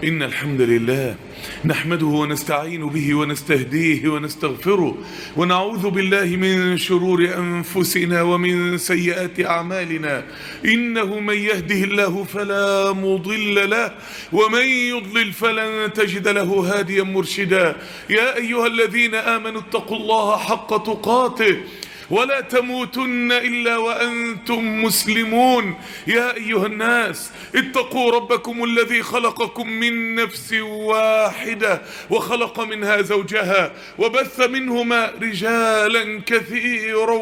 إن الحمد لله نحمده ونستعين به ونستهديه ونستغفره ونعوذ بالله من شرور أنفسنا ومن سيئات أعمالنا. إنه من يهده الله فلا مضل له ومن يضلل فلن تجد له هاديا مرشدا. يا أيها الذين آمنوا اتقوا الله حق تقاته ولا تموتن إلا وأنتم مسلمون. يا أيها الناس اتقوا ربكم الذي خلقكم من نفس واحدة وخلق منها زوجها وبث منهما رجالا كثيرا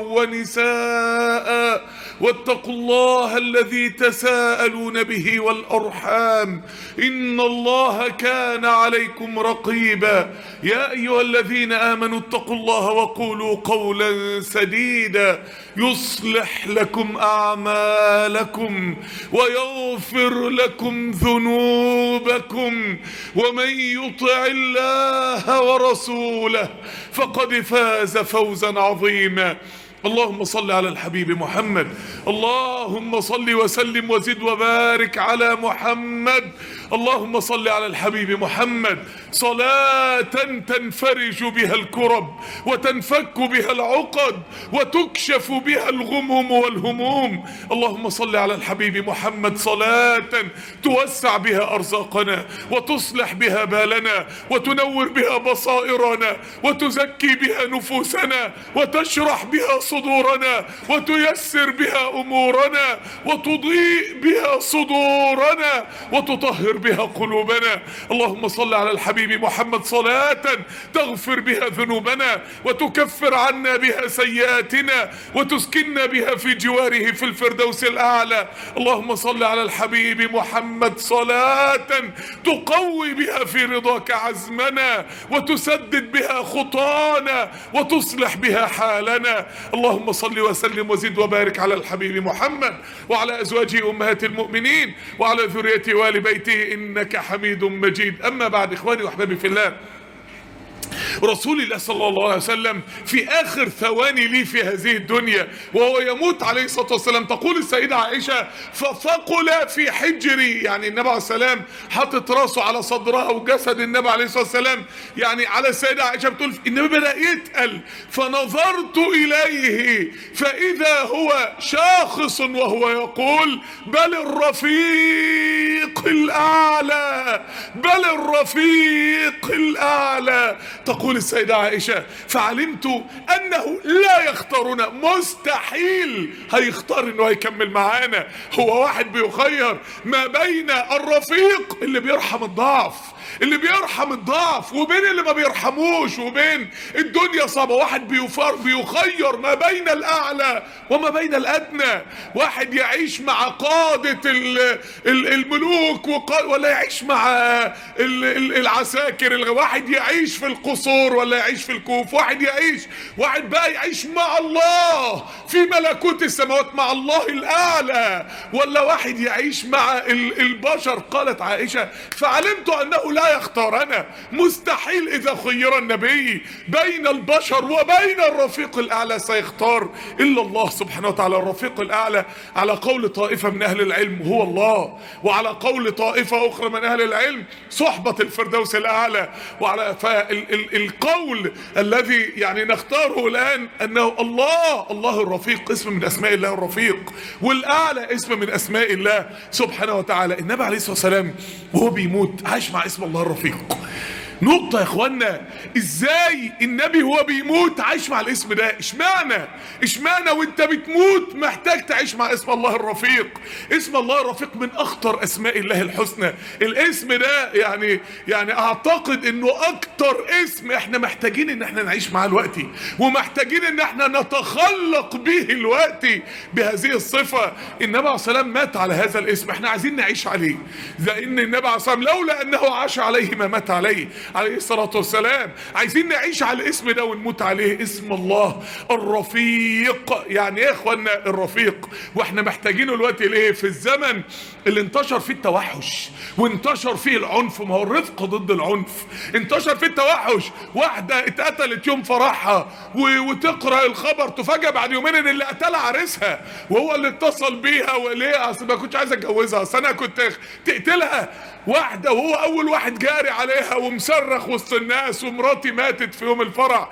ونساء واتقوا الله الذي تساءلون به والأرحام إن الله كان عليكم رقيبا. يا أيها الذين آمنوا اتقوا الله وقولوا قولا سديدا يصلح لكم أعمالكم ويغفر لكم ذنوبكم ومن يطع الله ورسوله فقد فاز فوزا عظيما. اللهم صل على الحبيب محمد. اللهم صل وسلم وزد وبارك على محمد. اللهم صل على الحبيب محمد صلاة تنفرج بها الكرب وتنفك بها العقد وتكشف بها الغمم والهموم. اللهم صل على الحبيب محمد صلاة توسع بها أرزاقنا وتصلح بها بالنا وتنور بها بصائرنا وتزكي بها نفوسنا وتشرح بها صدورنا وتيسر بها أمورنا وتضيء بها صدورنا وتطهر بها قلوبنا. اللهم صل على الحبيب محمد صلاة تغفر بها ذنوبنا وتكفر عنا بها سيئاتنا وتسكننا بها في جواره في الفردوس الأعلى. اللهم صل على الحبيب محمد صلاة تقوي بها في رضاك عزمنا وتسدد بها خطانا وتصلح بها حالنا. اللهم صل وسلم وزد وبارك على الحبيب محمد وعلى أزواجه أمهات المؤمنين وعلى ذريته وآل بيته إنك حميد مجيد. أما بعد، إخواني وأحبابي في الله، رسول الله صلى الله عليه وسلم في آخر ثواني لي في هذه الدنيا وهو يموت عليه الصلاة والسلام، تقول السيدة عائشة فثقل في حجري، يعني النبي عليه السلام حطت راسه على صدرها وجسد النبي عليه الصلاة والسلام يعني على السيدة عائشة، بتقول النبي بدأ يتقل فنظرت إليه فإذا هو شاخص وهو يقول بل الرفيق الأعلى بل الرفيق الأعلى. تقول السيدة عائشة فعلمت أنه لا يختارنا، مستحيل هيختار أنه هيكمل معانا. هو واحد بيخير ما بين الرفيق اللي بيرحم الضعف وبين اللي ما بيرحموش وبين الدنيا صعبة، واحد بيخير ما بين الأعلى وما بين الأدنى، واحد يعيش مع قادة الملوك ولا يعيش مع العساكر، واحد يعيش في القصور ولا يعيش في الكوف، واحد بقى يعيش مع الله في ملكوت السماوات مع الله الأعلى، ولا واحد يعيش مع البشر. قالت عائشة فعلمت أنه لا يختارنا، مستحيل إذا خير النبي بين البشر وبين الرفيق الأعلى سيختار إلا الله سبحانه وتعالى. الرفيق الأعلى على قول طائفة من أهل العلم هو الله، وعلى قول طائفة أخرى من أهل العلم صحبة الفردوس الأعلى. وعلى القول الذي يعني نختاره الآن أنه الله الرفيق اسم من أسماء الله الرفيق، والأعلى اسم من أسماء الله سبحانه وتعالى. النبي عليه الصلاة والسلام وهو بيموت عاش مع اسم الله الرفيق. نقطة يا اخوانا، ازاي النبي هو بيموت عايش مع الاسم ده؟ اشمعنى وانت بتموت محتاج تعيش مع اسم الله الرفيق؟ اسم الله الرفيق من اخطر اسماء الله الحسنى. الاسم ده يعني اعتقد انه اكتر اسم احنا محتاجين ان احنا نعيش معاه دلوقتي، ومحتاجين ان احنا نتخلق به دلوقتي بهذه الصفة. النبي عليه الصلاة والسلام مات على هذا الاسم، احنا عايزين نعيش عليه، لان النبي عليه الصلاة والسلام لولا انه عاش عليه ما مات عليه. عليه الصلاة والسلام. عايزين نعيش على الاسم ده ونموت عليه، اسم الله الرفيق. يعني ايه يا اخوانا الرفيق؟ واحنا محتاجينه دلوقتي ليه؟ في الزمن اللي انتشر فيه التوحش وانتشر فيه العنف. ما هو الرفق ضد العنف. انتشر فيه التوحش، واحدة اتقتلت يوم فرحها وتقرأ الخبر تفاجأ بعد يومين ان اللي قتلها عريسها وهو اللي اتصل بيها. وليه؟ اصل ما كنتش عايز اتجوزها، اصل انا كنت تقتلها. واحدة وهو اول واحد جاري عليها ومصرخ وسط الناس، ومراتي ماتت في يوم الفرح.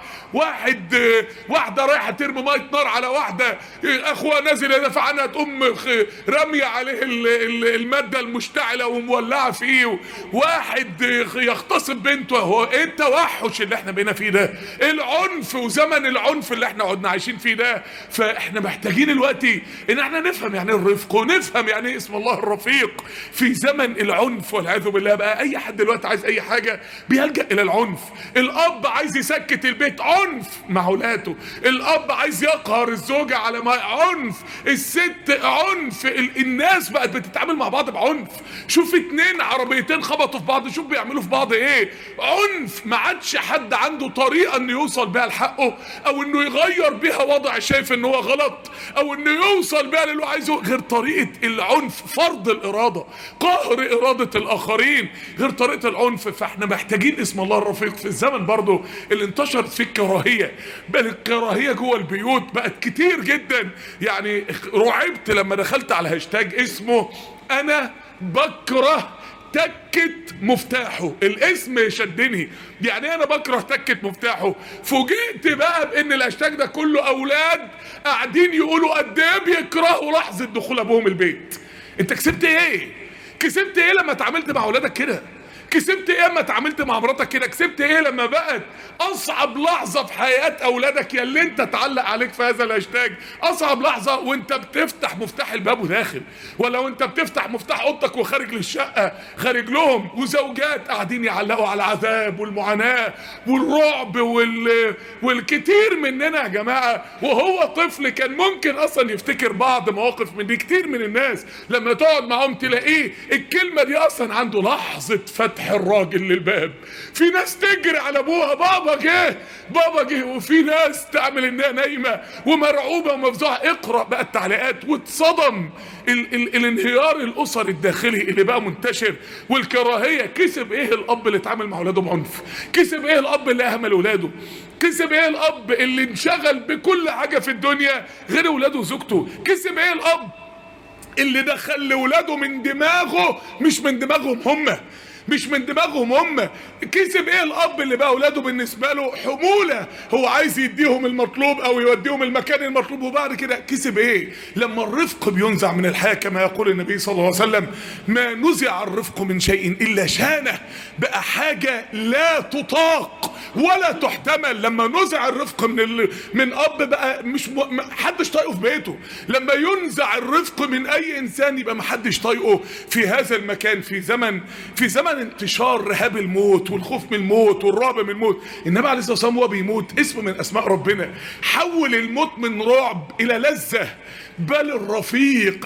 واحدة رايحة ترمي مية نار على واحدة، اخوها نازل يدافع عنها، تقوم رمية عليه المادة المشتعلة ومولعة فيه. واحد يغتصب بنته. هو ايه التوحش اللي احنا بقينا فيه ده؟ العنف وزمن العنف اللي احنا قعدنا عايشين فيه ده. فاحنا محتاجين دلوقتي ان احنا نفهم يعني ايه الرفق، ونفهم يعني ايه اسم الله الرفيق في زمن العنف والعياذ بالله. بقى اي حد دلوقتي عايز اي حاجة بيلجأ الى العنف. الاب عايز يسكت البيت، عنف مع اولاده. الاب عايز يقهر الزوجة على ما عنف. الست عنف. الناس بقت بتتعامل مع بعض بعنف. شوف اتنين عربيتين خبطوا في بعض، شوف بيعملوا في بعض ايه؟ عنف. ما عادش حد عنده طريقة انه يوصل بيها لحقه، او انه يغير بيها وضع شايف ان هو غلط، او انه يوصل بيها للي هو عايزه، غير طريقة العنف. فرض الارادة، قهر ارادة الاخرين، غير طريقة العنف. فاحنا محتاجين اسم الله الرفيق في الزمن برضو اللي انتشرت فيه الكراهية. بل الكراهية جوه البيوت بقت كتير جدا. يعني رعبت لما دخلت على هاشتاج اسمه انا بكره تكة مفتاحه. الاسم شدني. يعني انا بكره تكة مفتاحه. فوجئت بقى بان الهاشتاج ده كله اولاد قاعدين يقولوا قد ايه بيكرهوا لحظة دخول ابوهم البيت. انت كسبت ايه؟ كسبت ايه لما اتعاملت مع اولادك كده؟ كسبت ايه لما اتعاملت مع مراتك كده؟ كسبت ايه لما بقت اصعب لحظة في حياة اولادك يا اللي انت تعلق عليك في هذا الهاشتاج، اصعب لحظة وانت بتفتح مفتاح الباب وداخل، ولا وانت بتفتح مفتاح اوضتك وخارج للشقة خارج لهم، وزوجات قاعدين يعلقوا على العذاب والمعاناة والرعب والكتير مننا يا جماعة وهو طفل كان ممكن اصلا يفتكر بعض مواقف من دي. كتير من الناس لما تقعد معاهم تلاقيه الكلمة دي اصلا عنده لحظة فتح الراجل للباب. في ناس تجري على ابوها، بابا جه بابا جه، وفي ناس تعمل انها نايمه ومرعوبه ومفزوعه. اقرا بقى التعليقات واتصدم. الانهيار الاسري الداخلي اللي بقى منتشر والكراهيه. كسب ايه الاب اللي اتعامل مع اولاده بعنف؟ كسب ايه الاب اللي اهمل اولاده؟ كسب ايه الاب اللي انشغل بكل حاجه في الدنيا غير اولاده وزوجته؟ كسب ايه الاب اللي دخل لاولاده من دماغه مش من دماغهم هم؟ مش من دماغهم هم. كسب ايه الاب اللي بقى اولاده بالنسبه له حموله، هو عايز يديهم المطلوب او يوديهم المكان المطلوب، وبعد كده كسب ايه؟ لما الرفق بينزع من الحياه كما يقول النبي صلى الله عليه وسلم: ما نزع الرفق من شيء الا شانه. بقى حاجه لا تطاق ولا تحتمل. لما نزع الرفق من اب بقى مش حدش طايقه في بيته. لما ينزع الرفق من اي انسان يبقى ما حدش طايقه في هذا المكان. في زمن انتشار رهاب الموت والخوف من الموت والرعب من الموت. النبي عليه الصلاه والسلام وهو بيموت اسم من اسماء ربنا حول الموت من رعب الى لذه. بل الرفيق.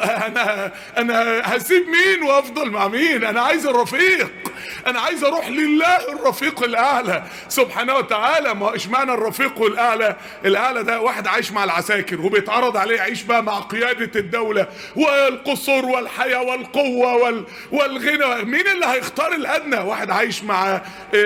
انا هسيب مين وافضل مع مين؟ انا عايز الرفيق. انا عايز اروح لله الرفيق الاعلى سبحانه وتعالى. ما اشمعنى الرفيق الاعلى؟ الاعلى ده واحد عايش مع العساكر وبيتعرض عليه يعيش بقى مع قيادة الدولة والقصور والحياة والقوة والغنى. مين اللي هيختار الادنى؟ واحد عايش مع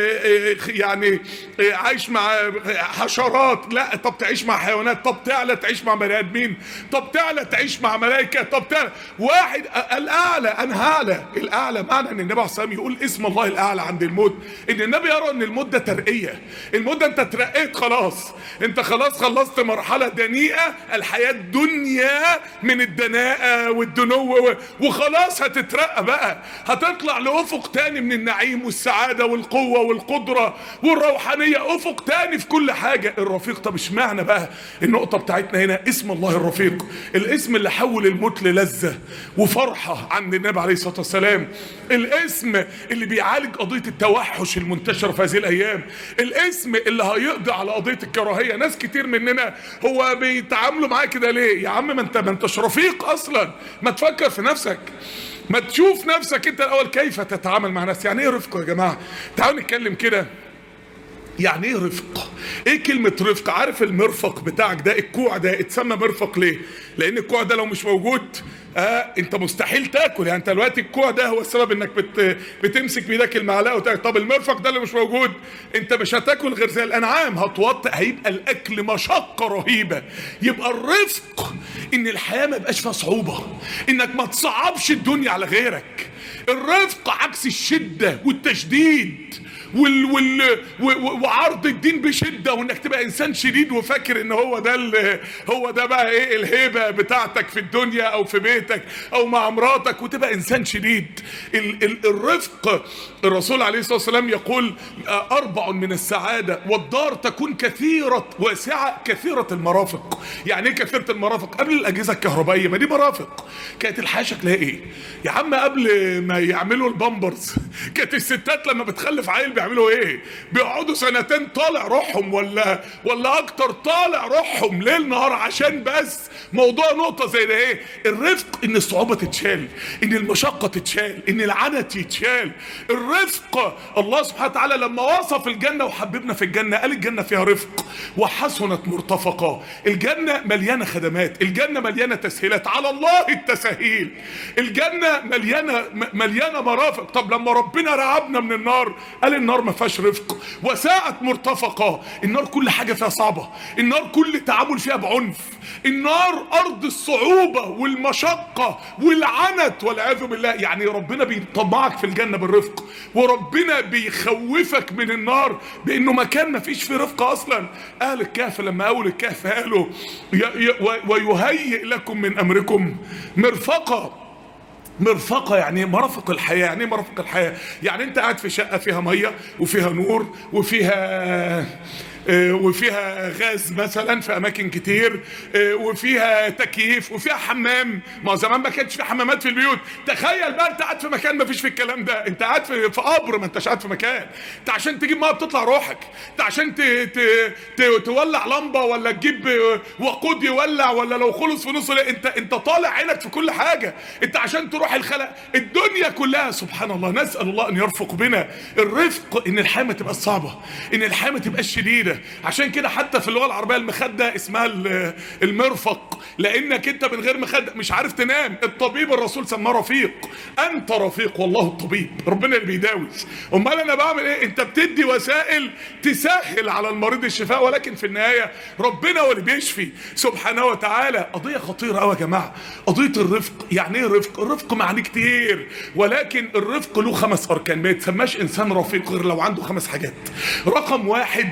يعني عايش مع حشرات. لا، طب تعيش مع حيوانات. طب تعلى تعيش مع بني ادمين. طب تعلى تعيش مع ملائكة. طب تعلى واحد الاعلى. انا هعلى الاعلى. معنى ان النبي عليه الصلاه والسلام يقول اسم الله الاعلى عند الموت ان النبي يرى ان الموت ده ترقيه. الموت ده انت ترقيت خلاص. انت خلاص خلصت مرحله دنيئه، الحياه الدنيا من الدناءه والدنو، وخلاص هتترقى بقى. هتطلع لافق تاني من النعيم والسعاده والقوه والقدره والروحانيه. افق تاني في كل حاجه. الرفيق. طب اشمعنى بقى النقطه بتاعتنا هنا اسم الله الرفيق؟ الاسم اللي حول الموت للذه وفرحه عند النبي عليه الصلاه والسلام. الاسم اللي بيعالج قضية التوحش المنتشرة في هذه الايام، الاسم اللي هيقضي على قضية الكراهية. ناس كتير مننا هو بيتعاملوا معاه كده ليه؟ يا عم ما انتش رفيق اصلا، ما تفكر في نفسك، ما تشوف نفسك انت الاول كيف تتعامل مع نفسك. يعني ايه رفق يا جماعة؟ تعالوا نتكلم كده. يعني ايه رفق؟ ايه كلمة رفق؟ عارف المرفق بتاعك ده، الكوع ده اتسمى مرفق ليه؟ لان الكوع ده لو مش موجود انت مستحيل تاكل. يعني انت دلوقتي الكوع ده هو السبب انك بتمسك بايدك المعلقه وتاكل. طب المرفق ده اللي مش موجود انت مش هتاكل غير زي الانعام، هتوطئ، هيبقى الاكل مشقه رهيبه. يبقى الرفق ان الحياه ما يبقاش فيها صعوبه، انك ما تصعبش الدنيا على غيرك. الرفق عكس الشده والتشديد وعرض الدين بشده، وانك تبقى انسان شديد وفاكر ان هو ده بقى ايه الهيبه بتاعتك في الدنيا او في بيتك او مع مراتك، وتبقى انسان شديد. الرفق، الرسول عليه الصلاه والسلام يقول 4 من السعاده والدار تكون كثيره واسعه كثيره المرافق. يعني ايه كثيره المرافق؟ قبل الاجهزه الكهربائيه ما دي مرافق، كانت الحياه شكلها ايه يا عم؟ قبل ما يعملوا البامبرز كانت الستات لما بتخلف عيل بيعملوا ايه؟ بيقعدوا سنتين طالع روحهم ولا اكتر طالع روحهم ليل نهار عشان بس موضوع نقطه زي ده. ايه الرفق؟ ان الصعوبه تتشال، ان المشقه تتشال، ان العنت يتشال. الرفق الله سبحانه وتعالى لما وصف الجنه وحببنا في الجنه قال الجنه فيها رفق وحسنت مرتفقا. الجنه مليانه خدمات، الجنه مليانه تسهيلات، على الله التسهيل. الجنه مليانه مرافق. طب لما ربنا رعبنا من النار قال النار ما فيهاش رفق وساءت مرتفقا. النار كل حاجه فيها صعبه، النار كل تعامل فيها بعنف، النار ارض الصعوبه والمشقه والعنت والعياذ بالله. يعني ربنا بيطمعك في الجنه بالرفق، وربنا بيخوفك من النار بانه مكان ما فيش فيه رفق اصلا. اهل الكهف لما اول الكهف قالوا ويهيئ لكم من امركم مرفقا. مرفقة يعني مرافق الحياة. يعني ايه مرافق الحياة؟ يعني انت قاعد في شقة فيها مية وفيها نور وفيها غاز مثلا في اماكن كتير، وفيها تكييف وفيها حمام. ما زمان ما كانش في حمامات في البيوت. تخيل بقى انت قاعد في مكان ما فيش في الكلام ده، انت قاعد في قبر، ما انتش قاعد في مكان. انت عشان تجيب ميه بتطلع روحك، انت عشان تولع لمبه ولا تجيب وقود يولع، ولا لو خلص في نص انت طالع عينك في كل حاجه. انت عشان تروح الخلق الدنيا كلها. سبحان الله، نسال الله ان يرفق بنا. الرفق ان الحياه ما تبقاش صعبه، ان الحياه ما تبقاش شديده. عشان كده حتى في اللغه العربيه المخده اسمها المرفق، لانك انت من غير مخده مش عارف تنام. الطبيب الرسول سماه رفيق، انت رفيق والله الطبيب، ربنا اللي بيداوي. امال انا بعمل ايه؟ انت بتدي وسائل تسهل على المريض الشفاء، ولكن في النهايه ربنا هو اللي بيشفي سبحانه وتعالى. قضيه خطيره قوي يا جماعه، قضيه الرفق. يعني ايه رفق؟ الرفق معاني كتير، ولكن الرفق له 5 اركان. ما يتسماش انسان رفيق غير لو عنده 5 حاجات. رقم 1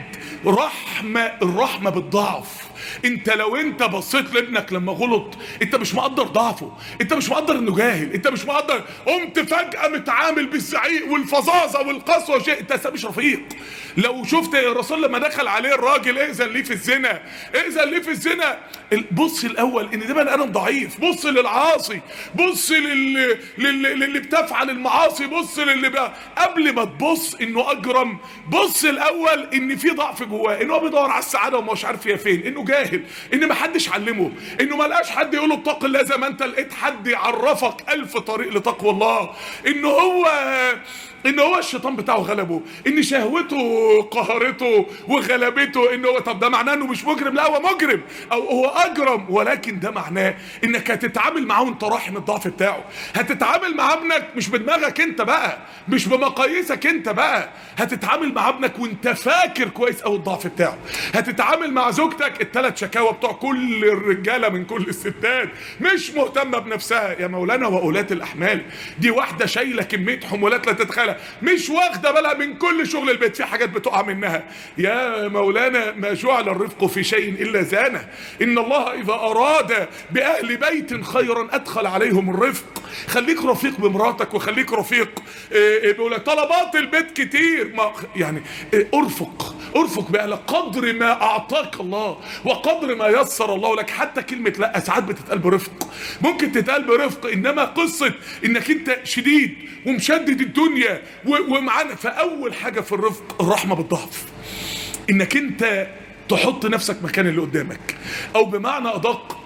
الرحمة بالضعف. انت لو انت بصيت لابنك لما غلط انت مش مقدر ضعفه، انت مش مقدر انه جاهل، انت مش مقدر، قمت فجأة متعامل بالزعيق والفظاظة والقسوة وشيء، انت مش رفيق. لو شفت الرسول لما دخل عليه الراجل ائذن لي في الزنا، ائذن لي في الزنا، بص الاول ان ده بني ادم ضعيف، بص للعاصي، بص للي بتفعل المعاصي، بص للي بقى قبل ما تبص انه اجرم. بص الاول ان في ضعف جواه، انه هو بيدور على السعاده ومش عارف هي فين، انه جاهل، ان ما حدش علمه، انه ما لقاش حد يقول له اتق الله زي ما انت لقيت حد يعرفك 1000 طريق لتقوى الله. ان هو الشيطان بتاعه غلبه، ان شهوته قهرته وغلبته. ان هو طب ده معناه انه مش مجرم؟ لا هو مجرم او هو اجرم، ولكن ده معناه انك هتتعامل معاه وانت راحم الضعف بتاعه. هتتعامل مع ابنك مش بدماغك انت بقى، مش بمقاييسك انت بقى، هتتعامل مع ابنك وانت فاكر كويس قوي الضعف بتاعه. هتتعامل مع زوجتك، ال3 شكاوى بتوع كل الرجاله من كل الستات، مش مهتمه بنفسها يا مولانا واولات الاحمال. دي واحده شايله كميه حمولات لا تتخيلها، مش واخده بالها من كل شغل البيت، في حاجات بتقع منها. يا مولانا ما جعل الرفق في شيء الا زانه، ان الله اذا اراد باهل بيت خيرا ادخل عليهم الرفق. خليك رفيق بمراتك، وخليك رفيق بيقول طلبات البيت كتير، ما يعني ارفق بأهلك قدر ما اعطاك الله وقدر ما يسر الله لك. حتى كلمة لا ساعات بتتقال برفق، ممكن تتقال برفق، انما قصة انك انت شديد ومشدد الدنيا ومعانا. فاول حاجة في الرفق الرحمة بالضعف، انك انت تحط نفسك مكان اللي قدامك، او بمعنى ادق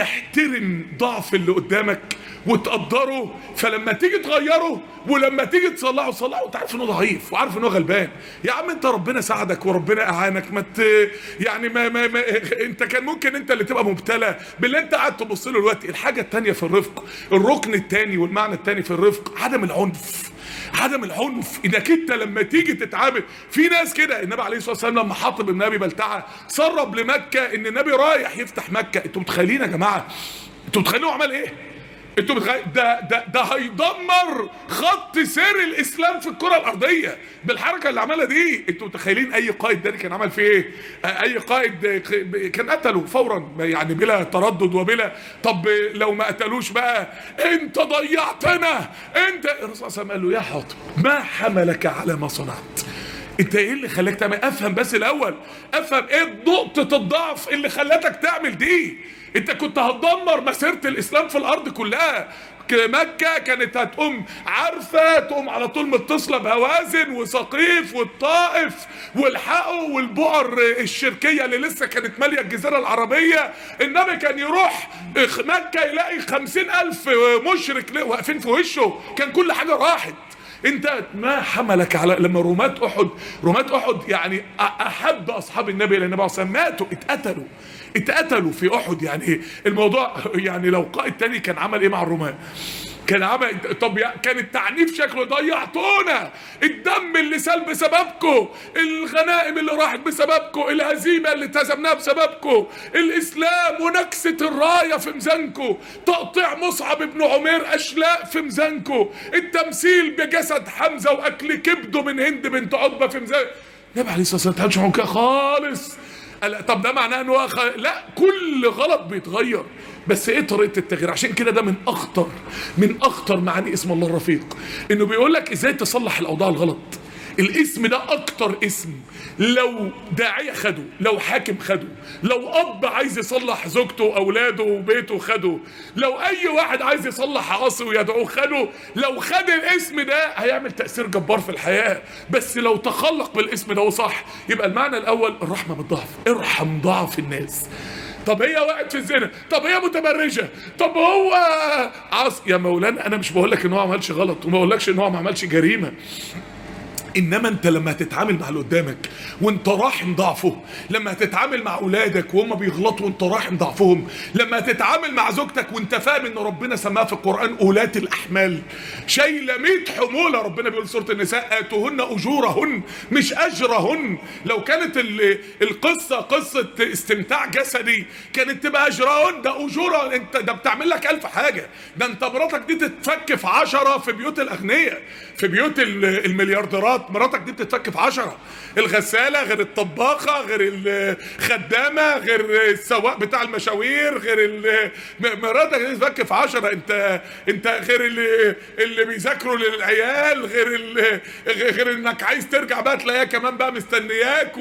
تحترم ضعف اللي قدامك وتقدره. فلما تيجي تغيره ولما تيجي تصلحه وانت عارف انه ضعيف وعارف انه غلبان، يا عم انت ربنا ساعدك وربنا اعانك. يعني ما انت كان ممكن انت اللي تبقى مبتلى باللي انت قاعد تبص له دلوقتي. الحاجه الثانيه في الرفق، الركن الثاني والمعنى الثاني في الرفق عدم العنف. عدم العنف، انك انت لما تيجي تتعامل في ناس كده. النبي عليه الصلاه والسلام لما حاطب ابن ابي بلتعه سرب لمكه ان النبي رايح يفتح مكه، انتوا متخيلين يا جماعه؟ انتوا متخيلين هو عمل ايه؟ انتوا متخيل ده هيدمر خط سير الاسلام في الكره الارضيه بالحركه اللي عملها دي. انتوا متخيلين اي قائد ده كان عمل فيه ايه؟ اي قائد كان قتله فورا يعني بلا تردد وبلا. طب لو ما قتلوش بقى انت ضيعتنا انت. الرسول صلى الله عليه وسلم قال له يا حاطب ما حملك على ما صنعت؟ انت ايه اللي خلاك تعمل؟ افهم بس الاول، افهم ايه نقطه الضعف اللي خلتك تعمل دي. انت كنت هتدمر مسيرة الاسلام في الارض كلها. مكة كانت هتقوم عارفة تقوم على طول متصلة بهوازن وسقيف والطائف والحقه والبؤر الشركية اللي لسه كانت مالية الجزيرة العربية. النبي كان يروح مكة يلاقي 50,000 مشرك واقفين في وشه، كان كل حاجة راحت. انت ما حملك على لما رماة احد يعني احب اصحاب النبي الى النبي صلى الله عليه وسلم ماتوا اتقتلوا في احد. يعني الموضوع يعني لو قائد تاني كان عمل ايه مع الرماة؟ كان عمل طب كان التعنيف شكله ضيعتونا، الدم اللي سال بسببكم، الغنائم اللي راحت بسببكم، الهزيمه اللي اتهزمناها بسببكم، الاسلام ونكسه الرايه في ميزانكم، تقطيع مصعب بن عمير اشلاء في ميزانكم، التمثيل بجسد حمزه واكل كبده من هند بنت عتبه في ميزان. النبي عليه الصلاه والسلام ما تهمش كده خالص. طب ده معناه ان هو لا، كل غلط بيتغير، بس ايه طريقه التغيير؟ عشان كده ده من اخطر معاني اسم الله الرفيق، انه بيقول لك ازاي تصلح الاوضاع الغلط. الاسم ده اكتر اسم لو داعيه خده، لو حاكم خده، لو اب عايز يصلح زوجته واولاده وبيته خده، لو اي واحد عايز يصلح عاصي ويدعوه خده. لو خد الاسم ده هيعمل تاثير جبار في الحياه. بس لو تخلق بالاسم ده وصح، يبقى المعنى الاول الرحمه بالضعف، ارحم ضعف الناس. طب هي وقعت في الزنا، طب هي متبرجه، طب هو يا مولانا انا مش بقول لك ان هو ما عملش غلط وما بقولكش ان هو ما عملش جريمه، انما انت لما هتتعامل مع اللي قدامك وانت راحم ضعفه، لما هتتعامل مع اولادك وهم بيغلطوا وانت راحم ضعفهم، لما هتتعامل مع زوجتك وانت فاهم ان ربنا سماها في القران اولات الاحمال، شايله 100 حموله. ربنا بيقول في سوره النساء اتوهن اجورهن مش اجرهن. لو كانت القصه قصه استمتاع جسدي كانت تبقى اجرهن، ده اجورهن. انت ده بتعمل لك 1000 حاجه. ده انت مراتك دي تتفك في 10 في بيوت الاغنياء، في بيوت المليارديرات مراتك دي بتتفك في 10. الغسالة غير الطباخة غير الخدامة غير السواق بتاع المشاوير غير مراتك دي بتتفك في 10. انت غير اللي بيذاكروا للعيال غير انك عايز ترجع بقى تلاقيها كمان بقى مستنياك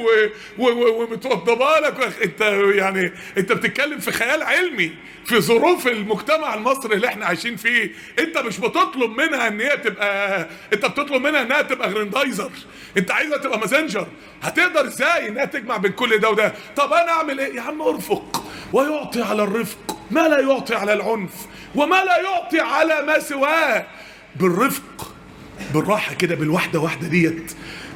ومتوضبه لك. انت يعني انت بتتكلم في خيال علمي في ظروف المجتمع المصري اللي احنا عايشين فيه. انت مش بتطلب منها ان هي تبقى، انت بتطلب منها انها تبقى غريندايزر، انت عايزها تبقى ماسنجر. هتقدر ازاي انها تجمع بين كل ده وده؟ طب انا اعمل ايه؟ يا عم ارفق، ويعطي على الرفق ما لا يعطي على العنف وما لا يعطي على ما سواه. بالرفق، بالراحه كده، بالواحده واحده ديت،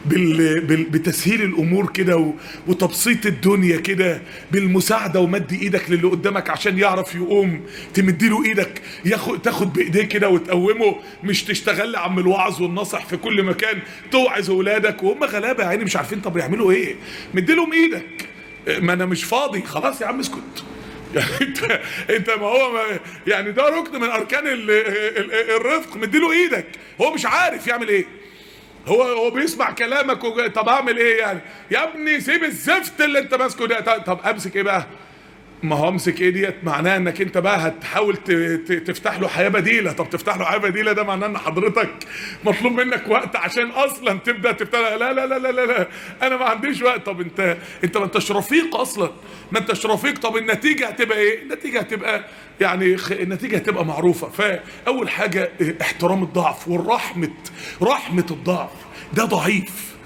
بتسهيل الامور كده وتبسيط الدنيا كده، بالمساعده ومد ايدك للي قدامك عشان يعرف يقوم، تمديله ايدك تاخد بايديه كده وتقومه، مش تشتغل عم الوعظ والنصح في كل مكان، توعظ اولادك وهم غلابه يعني مش عارفين طب يعملوا ايه، مديلهم ايدك. ما انا مش فاضي، خلاص يا عم اسكت. يعني انت ما هو يعني ده ركن من اركان الرفق، مديله ايدك، هو مش عارف يعمل ايه، هو بيسمع كلامك طب اعمل ايه يعني؟ يا ابني سيب الزفت اللي انت ماسكه ده. طب امسك ايه بقى؟ ما هو امسك ايه ديت معناها انك انت بقى هتحاول تفتح له حياه بديله. طب تفتح له حياه بديله ده معناه ان حضرتك مطلوب منك وقت عشان اصلا تبدا تفتح. لا لا لا لا لا لا، انا ما عنديش وقت. طب انت ما انتش رفيق اصلا، ما انتش رفيق. طب النتيجه هتبقى ايه؟ النتيجه هتبقى يعني النتيجه هتبقى معروفه. فاول حاجه احترام الضعف رحمه الضعف. ده ضعيف،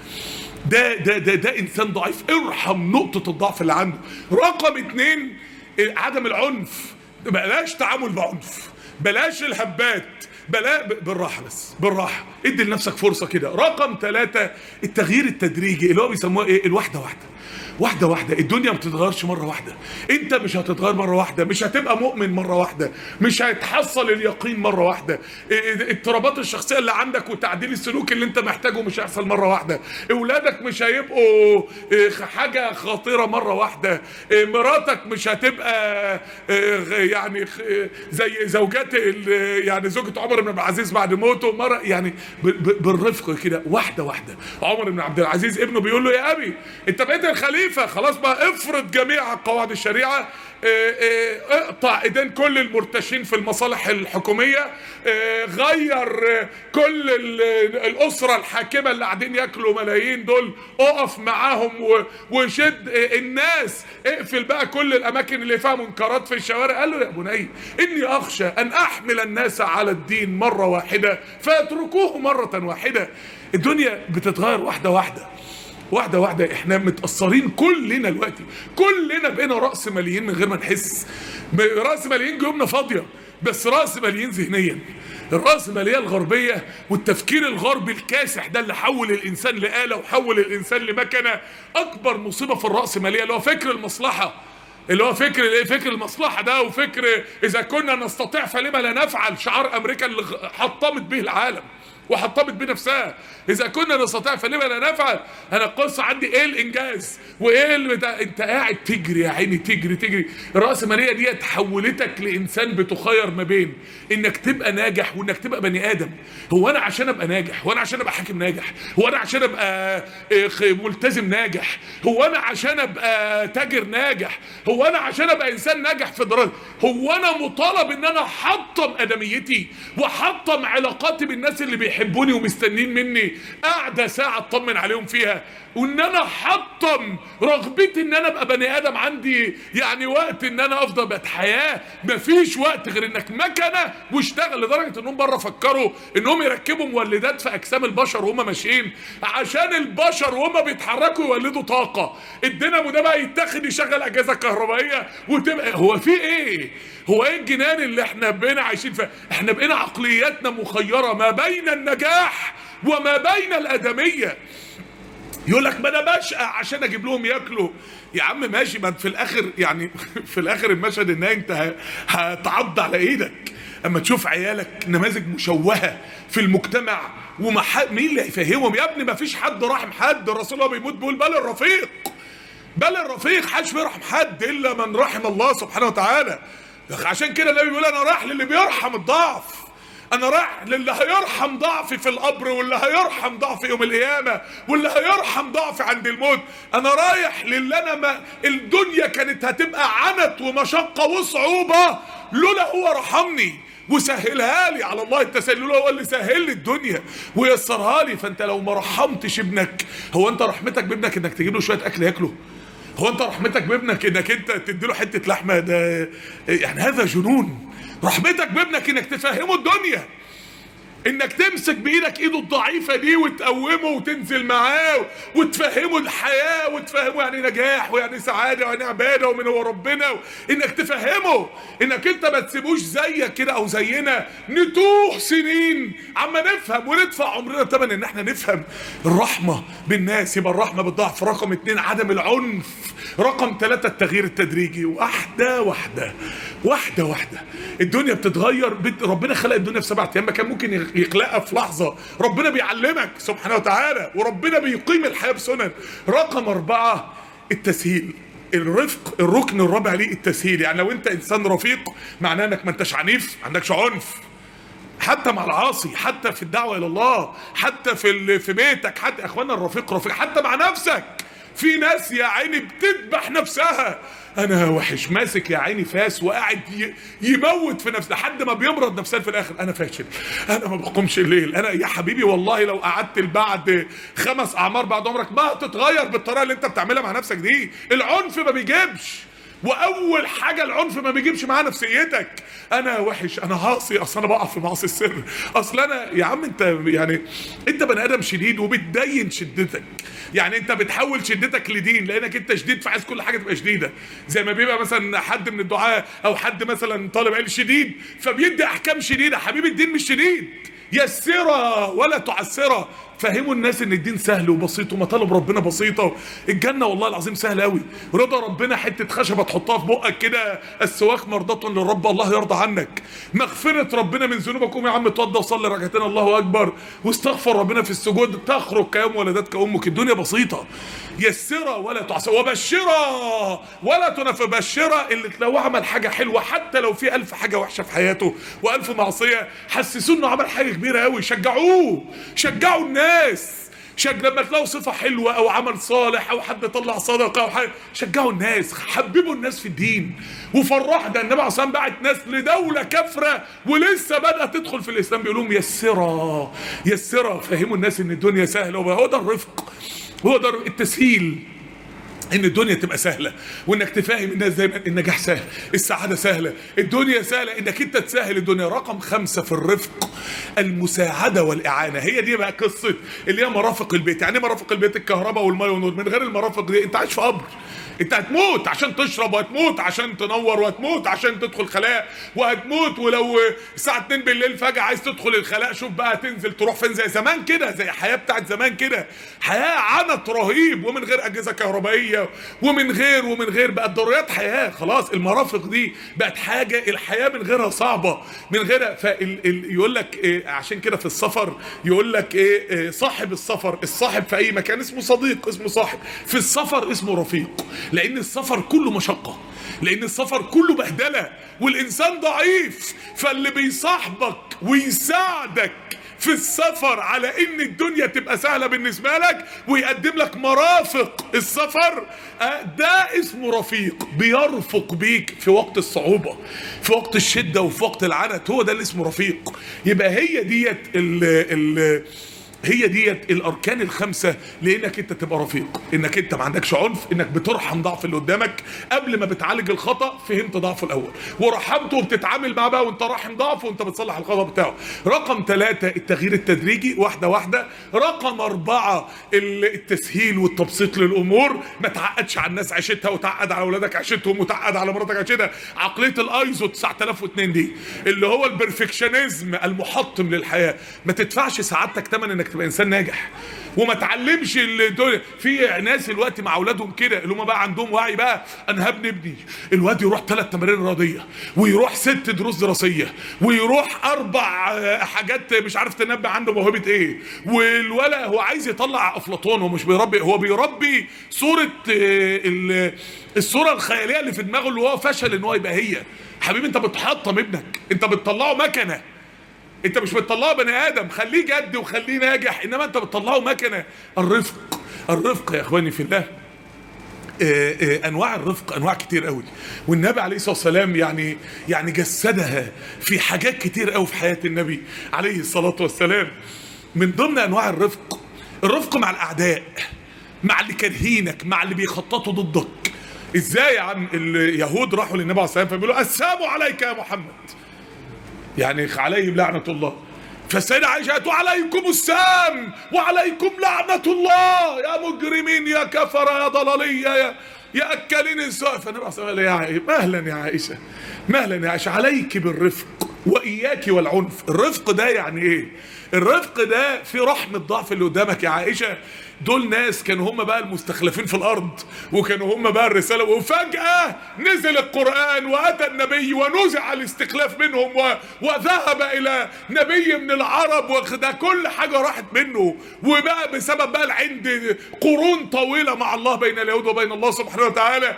ده انسان ضعيف، ارحم نقطة الضعف اللي عنده. رقم 2 عدم العنف، بلاش تعامل بعنف، بلاش الهبات، بالراحة، بس بالراحة، ادي لنفسك فرصة كده. رقم 3 التغيير التدريجي اللي هو بيسموه ايه؟ الواحدة واحدة. الدنيا ما بتتغيرش مرة واحدة، انت مش هتتغير مرة واحدة، مش هتبقى مؤمن مرة واحدة، مش هيتحصل اليقين مرة واحدة. اضطرابات الشخصية اللي عندك وتعديل السلوك اللي انت محتاجه مش هيحصل مرة واحدة. اولادك مش هيبقوا حاجة خطيرة مرة واحدة. مراتك مش هتبقى يعني زي زوجات يعني زوجة عمر بن عبد العزيز بعد موته مرة، يعني بالرفق كده، واحدة. عمر بن عبد العزيز ابنه بيقول له يا ابي انت بقيت الخليفة، خلاص بقى افرض جميع قواعد الشريعة، اقطع ايدين كل المرتشين في المصالح الحكومية، غير كل الاسرة الحاكمة اللي قاعدين ياكلوا ملايين دول، اقف معاهم وشد الناس، اقفل بقى كل الاماكن اللي فيها منكرات في الشوارع. قال له يا بني اني اخشى ان احمل الناس على الدين مرة واحدة فيتركوه مرة واحدة. الدنيا بتتغير واحدة. احنا متأثرين كلنا دلوقتي، كلنا بقينا رأس ماليين من غير ما نحس. رأس ماليين جيوبنا فاضية، بس رأس ماليين ذهنيا. الرأسمالية الغربية والتفكير الغربي الكاسح ده اللي حول الإنسان لآلة وحول الإنسان لمكنة. أكبر مصيبة في الرأسمالية اللي هو فكر المصلحة، اللي هو فكر الايه؟ فكر المصلحة ده، وفكر إذا كنا نستطيع فلما لا نفعل، شعار أمريكا اللي حطمت به العالم وحطمت بنفسها. اذا كنا نستطيع فلما لا نفعل. انا القصه عندي ايه الانجاز وايه انت قاعد تجري يا عيني، تجري. الراسماليه دي تحولتك لانسان بتخير ما بين انك تبقى ناجح وانك تبقى بني ادم. هو انا عشان ابقى ناجح، هو انا عشان ابقى حاكم ناجح، هو انا عشان ابقى ملتزم ناجح، هو انا عشان ابقى تاجر ناجح، هو انا عشان ابقى انسان ناجح في الدراسه، هو انا مطالب ان انا احطم ادميتي واحطم علاقاتي بالناس اللي بيحبوني ومستنين مني قاعده ساعه اطمن عليهم فيها، وان انا احطم رغبتي ان انا ابقى بني ادم عندي يعني وقت ان انا افضل بقت حياه مفيش وقت غير انك مكنه واشتغل. لدرجه انهم بره فكروا انهم يركبوا مولدات في اجسام البشر وهم ماشيين عشان البشر وهم بيتحركوا يولدوا طاقه. الدينامو ده بقى يتاخد يشغل اجهزه كهربائيه وتبقى هو في ايه؟ هو ايه الجنان اللي احنا بقينا عايشين فيه؟ احنا بقينا عقلياتنا مخيره ما بين النجاح وما بين الادميه. يقول لك ما انا بشقى عشان اجيب لهم ياكلوا. يا عم ماشي، ما في الاخر يعني في الاخر المشهد ان انت هتعض على ايدك اما تشوف عيالك نماذج مشوهه في المجتمع مين اللي هيفهمهم؟ يا ابني ما فيش حد رحم حد. الرسول وهو بيموت بيقول بل الرفيق حدش بيرحم حد الا من رحم الله سبحانه وتعالى. عشان كده النبي بيقول انا رايح للي بيرحم الضعف، انا رايح للي هيرحم ضعفي في القبر، واللي هيرحم ضعفي يوم القيامه، واللي هيرحم ضعفي عند الموت. انا رايح للي انا ما الدنيا كانت هتبقى عنت ومشقه وصعوبه لولا هو رحمني وسهلها لي. على الله التسهيل، هو اللي سهل لي الدنيا ويسرها لي. فانت لو ما رحمتش ابنك، هو انت رحمتك بابنك انك تجيب له شويه اكل ياكله؟ هو انت رحمتك بابنك انك انت تديله حته لحمه؟ ده يعني هذا جنون. رحمتك بابنك انك تفهمه الدنيا، انك تمسك بايدك ايده الضعيفه دي وتقومه وتنزل معاه وتفهمه الحياه وتفهمه يعني نجاح ويعني سعاده ويعني عباده ومن هو ربنا، انك تفهمه انك انت ما تسيبوش زيك كده او زينا نتوه سنين عما نفهم وندفع عمرنا ثمن ان احنا نفهم. الرحمه بالناس، يبقى الرحمه بالضعف. رقم 2 عدم العنف. رقم 3 التغيير التدريجي، واحده. الدنيا بتتغير. ربنا خلق الدنيا في 7 ايام، ما كان ممكن يخلقها في لحظه. ربنا بيعلمك سبحانه وتعالى، وربنا بيقيم الحياه بسنن. رقم 4 التسهيل، الرفق. الركن الرابع ليه التسهيل. يعني لو انت انسان رفيق معناه انك ما انتش عنيف، ما عندكش عنف حتى مع العاصي، حتى في الدعوه الى الله، حتى في بيتك، حتى اخوانا الرفيق حتى مع نفسك في ناس يا عيني بتذبح نفسها. انا وحش، ماسك يا عيني فاس وقاعد يموت في نفسه لحد ما بيمرض نفسيا في الاخر. انا فاشل، انا ما بقومش الليل، انا يا حبيبي والله لو قعدت بعد 5 اعمار بعد عمرك ما هتتغير بالطريقه اللي انت بتعملها مع نفسك دي. العنف ما بيجيبش، واول حاجه العنف ما بيجيبش معاه نفسيتك. انا وحش، انا عاصي، اصل انا بقع في معاصي السر، اصل انا يا عم انت يعني انت بني ادم شديد وبتدين شدتك. يعني انت بتحول شدتك لدين لانك انت شديد فعايز كل حاجه تبقى شديده. زي ما بيبقى مثلا حد من الدعاة او حد مثلا طالب علم شديد فبيدي احكام شديده. حبيبي الدين مش شديد، يسرها ولا تعسرها. فهموا الناس ان الدين سهل وبسيط ومطالب ربنا بسيطه. الجنه والله العظيم سهله قوي. رضا ربنا حته خشبه تحطها في بقك كده، السواك مرضاه للرب الله يرضى عنك. مغفره ربنا من ذنوبك، قوم يا عم اتوضى وصلي ركعتين الله اكبر واستغفر ربنا في السجود، تخرج كيوم ولدتك امك. الدنيا بسيطه. يسرها ولا تعسرها، وبشرها ولا تنفر. بشرها اللي لو عمل حاجه حلوه حتى لو في 1000 حاجه وحشه في حياته و1000 معصيه، حسسوه انه عمل حاجه كبيره قوي. شجعوه، شجعوا الناس. لما تلاقوا صفة حلوة أو عمل صالح أو حد طلع صدقة أو حاجة، شجعوا الناس، حببوا الناس في الدين وفرح. ده النبي عليه الصلاة والسلام بعت ناس لدولة كافرة ولسه بدأت تدخل في الإسلام بيقول لهم يسرها يسرها. فهموا الناس إن الدنيا سهلة. وهو ده الرفق، هو ده التسهيل، ان الدنيا تبقى سهله وانك تفهم الناس دايما النجاح سهل، السعاده سهله، الدنيا سهله، انك انت تسهل الدنيا. رقم 5 في الرفق المساعده والاعانه. هي دي بقى قصه اللي هي مرافق البيت. يعني مرافق البيت الكهرباء والماء والنور. من غير المرافق دي انت عايش في قبر. انت هتموت عشان تشرب، وهتموت عشان تنور، وهتموت عشان تدخل خلاء، وهتموت ولو الساعه 2 بالليل فجاه عايز تدخل الخلاء شوف بقى تنزل تروح فين. زي زمان كده، زي حياه بتاعت زمان كده، حياه عنت رهيب ومن غير اجهزه كهربائيه ومن غير بقت ضروريات حياه. خلاص المرافق دي بقت حاجه الحياه من غيرها صعبه، من غيرها. يقول لك إيه عشان كده في السفر يقول لك ايه صاحب السفر، الصاحب في اي مكان اسمه صديق، اسمه صاحب. في السفر اسمه رفيق، لان السفر كله مشقه، لان السفر كله بهدله والانسان ضعيف. فاللي بيصاحبك ويساعدك في السفر على ان الدنيا تبقى سهله بالنسبه لك ويقدم لك مرافق السفر، ده اسمه رفيق. بيرفق بيك في وقت الصعوبه، في وقت الشده وفي وقت العنت. هو ده اللي اسمه رفيق. يبقى هي ديت الاركان الخمسه لانك انت تبقى رفيق. انك انت ما عندكش عنف، انك بترحم ضعف اللي قدامك قبل ما بتعالج الخطا. فهمت ضعفه الاول ورحمته وبتتعامل معاه بقى وانت راحم ضعفه وانت بتصلح الخطا بتاعه. رقم 3 التغيير التدريجي واحده واحده. رقم 4 التسهيل والتبسيط للامور. ما تعقدش على الناس عيشتها وتعقد على اولادك عيشتهم وتعقد على مراتك عيشتها. عقليه الايزو 9002 دي اللي هو البرفكشنزم المحطم للحياه. ما تدفعش سعادتك ثمن انك تبقى انسان ناجح وما تعلمش في ناس دلوقتي مع اولادهم كده اللي هم بقى عندهم وعي بقى. انا هبني ابني الواد يروح 3 تمارين رياضيه ويروح 6 دروس دراسيه ويروح 4 حاجات مش عارف تنبه عنده موهبه ايه. والولا هو عايز يطلع افلاطون، هو مش بيربي، هو بيربي صوره الصوره الخياليه اللي في دماغه اللي هو فشل ان هو يبقى هي. حبيبي انت بتحطم ابنك، انت بتطلعه مكنه، انت مش بتطلعه بني ادم. خليه جد وخليه ناجح، انما انت بتطلعه مكنه. الرفق يا اخواني في الله. انواع الرفق انواع كتير قوي، والنبي عليه الصلاه والسلام يعني جسدها في حاجات كتير قوي في حياه النبي عليه الصلاه والسلام. من ضمن انواع الرفق مع الاعداء، مع اللي كارهينك، مع اللي بيخططوا ضدك. ازاي يا عم؟ اليهود راحوا للنبي عليه الصلاه والسلام فبيقولوا السلام عليك يا محمد، يعني عليهم لعنة الله. فالسيدة عائشة قالت وعليكم السلام وعليكم لعنة الله يا مجرمين يا كفرة يا ضلالية يا أكلين السوء. فالنبي عليه الصلاة والسلام قال مهلا يا عائشة، مهلا يا عائشة، عليك بالرفق وإياك والعنف. الرفق ده يعني إيه؟ الرفق ده في رحمة ضعف اللي قدامك يا عائشة. دول ناس كانوا هم بقى المستخلفين في الارض وكانوا هم بقى الرساله، وفجاه نزل القران واتى النبي ونزع الاستخلاف منهم وذهب الى نبي من العرب، وده كل حاجه راحت منه. وبقى بسبب بقى العند قرون طويله مع الله بين اليهود وبين الله سبحانه وتعالى.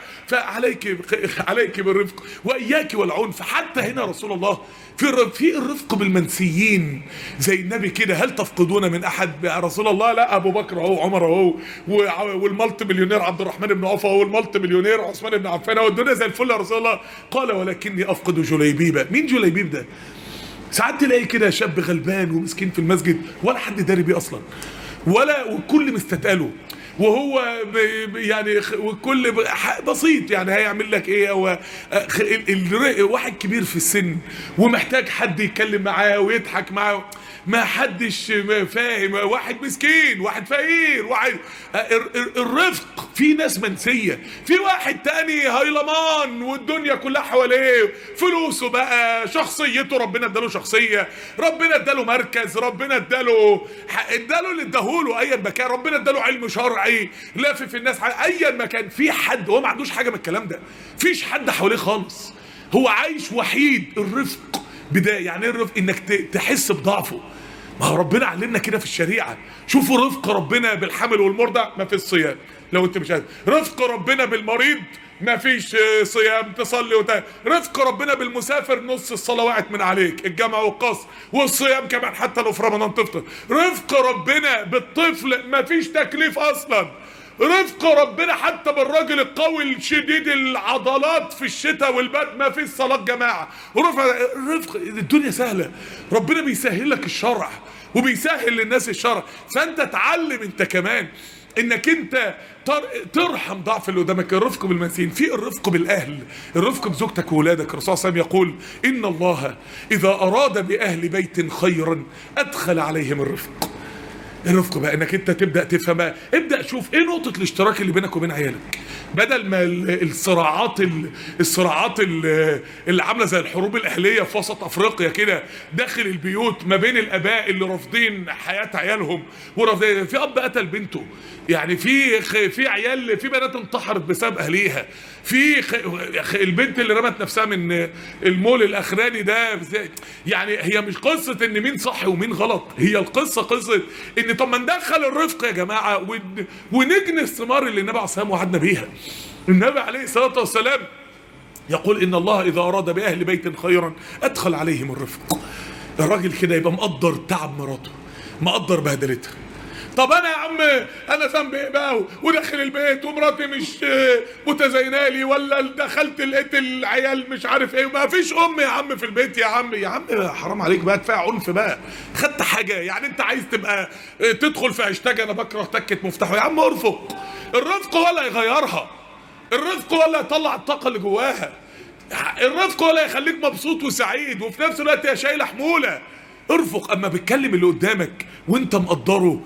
عليك بالرفق واياك والعنف. حتى هنا رسول الله في الرفق بالمنسيين زي النبي كده. هل تفقدون من احد يا رسول الله؟ لا، ابو بكر اهو، عمر اهو، والمالتي مليونير عبد الرحمن بن عوف اهو، والمالتي مليونير عثمان بن عفان اهو، الدنيا زي الفل يا رسول الله. قال ولكني افقد جليبيبه. مين جليبيب ده؟ ساعات تلاقي كده شاب غلبان ومسكين في المسجد ولا حد داري بيه اصلا، ولا والكل مستتقله، وهو يعني والكل بسيط، يعني هيعمل لك ايه؟ هو واحد كبير في السن ومحتاج حد يتكلم معاه ويضحك معاه، ما حدش فاهم، واحد مسكين، واحد فقير، واحد الرفق. في ناس منسية، في واحد تاني هيلمان والدنيا كلها حواليه، فلوسه بقى، شخصيته، ربنا اداله شخصية، ربنا اداله مركز، ربنا اداله اللي اداهوله ايا ما كان، ربنا اداله علم شرعي، لافف الناس ايا ما كان. في حد هو ما عندوش حاجة من الكلام ده، فيش حد حواليه خالص، هو عايش وحيد. الرفق بداية يعني ايه الرفق؟ انك تحس بضعفه. ما هو ربنا علمنا كده في الشريعة. شوفوا رفق ربنا بالحمل والمرضع، ما في الصيام لو انت مش عارف. رفق ربنا بالمريض، ما فيش صيام، تصلي رفق ربنا بالمسافر، نص الصلاة وقعت من عليك، الجامع والقصر، والصيام كمان حتى لو في رمضان تفطر. رفق ربنا بالطفل، ما فيش تكليف اصلا. رفق ربنا حتى بالراجل القوي الشديد العضلات في الشتاء والبرد، ما فيش صلاة جماعة. رفق الدنيا سهلة، ربنا بيسهل لك الشرع وبيسهل للناس الشرع. فانت اتعلم انت كمان انك انت ترحم ضعف اللي قدامك. الرفق بالمنسيين، في الرفق بالاهل، الرفق بزوجتك وولادك. الرسول صلى الله عليه وسلم يقول ان الله اذا اراد باهل بيت خيرا ادخل عليهم الرفق. الرفق بقى انك انت تبدا تفهم، ابدا شوف ايه نقطه الاشتراك اللي بينك وبين عيالك، بدل ما الصراعات اللي عامله زي الحروب الاهليه في وسط افريقيا كده داخل البيوت ما بين الاباء اللي رافضين حياه عيالهم، ورافضين. في اب قتل بنته، يعني في عيال، في بنات انتحرت بسبب اهليها، في البنت اللي رمت نفسها من المول الاخراني ده. يعني هي مش قصه ان مين صح ومين غلط، هي القصه قصه ان طب ما ندخل الرفق يا جماعه ونجني الثمار اللي النبي عليه الصلاه والسلام وعدنا بيها. النبي عليه الصلاه والسلام يقول ان الله اذا اراد باهل بيت خيرا ادخل عليهم الرفق. الراجل كده يبقى مقدر تعب مراته، مقدر بهدلتها. طب انا يا عم انا ذنبي ايه بقى؟ وداخل البيت ومراتي مش متزينه لي، ولا دخلت لقيت العيال مش عارف ايه، ما فيش ام يا عم في البيت. يا عم حرام عليك بقى، كفايه عنف بقى. خدت حاجه يعني انت عايز تبقى تدخل في هاشتاج انا بكره تكه مفتاحه؟ يا عم ارفق. الرفق ولا يغيرها، الرفق ولا يطلع الطاقه اللي جواها، الرفق ولا يخليك مبسوط وسعيد وفي نفس الوقت يا شايله حموله. ارفق اما بتكلم اللي قدامك وانت مقدره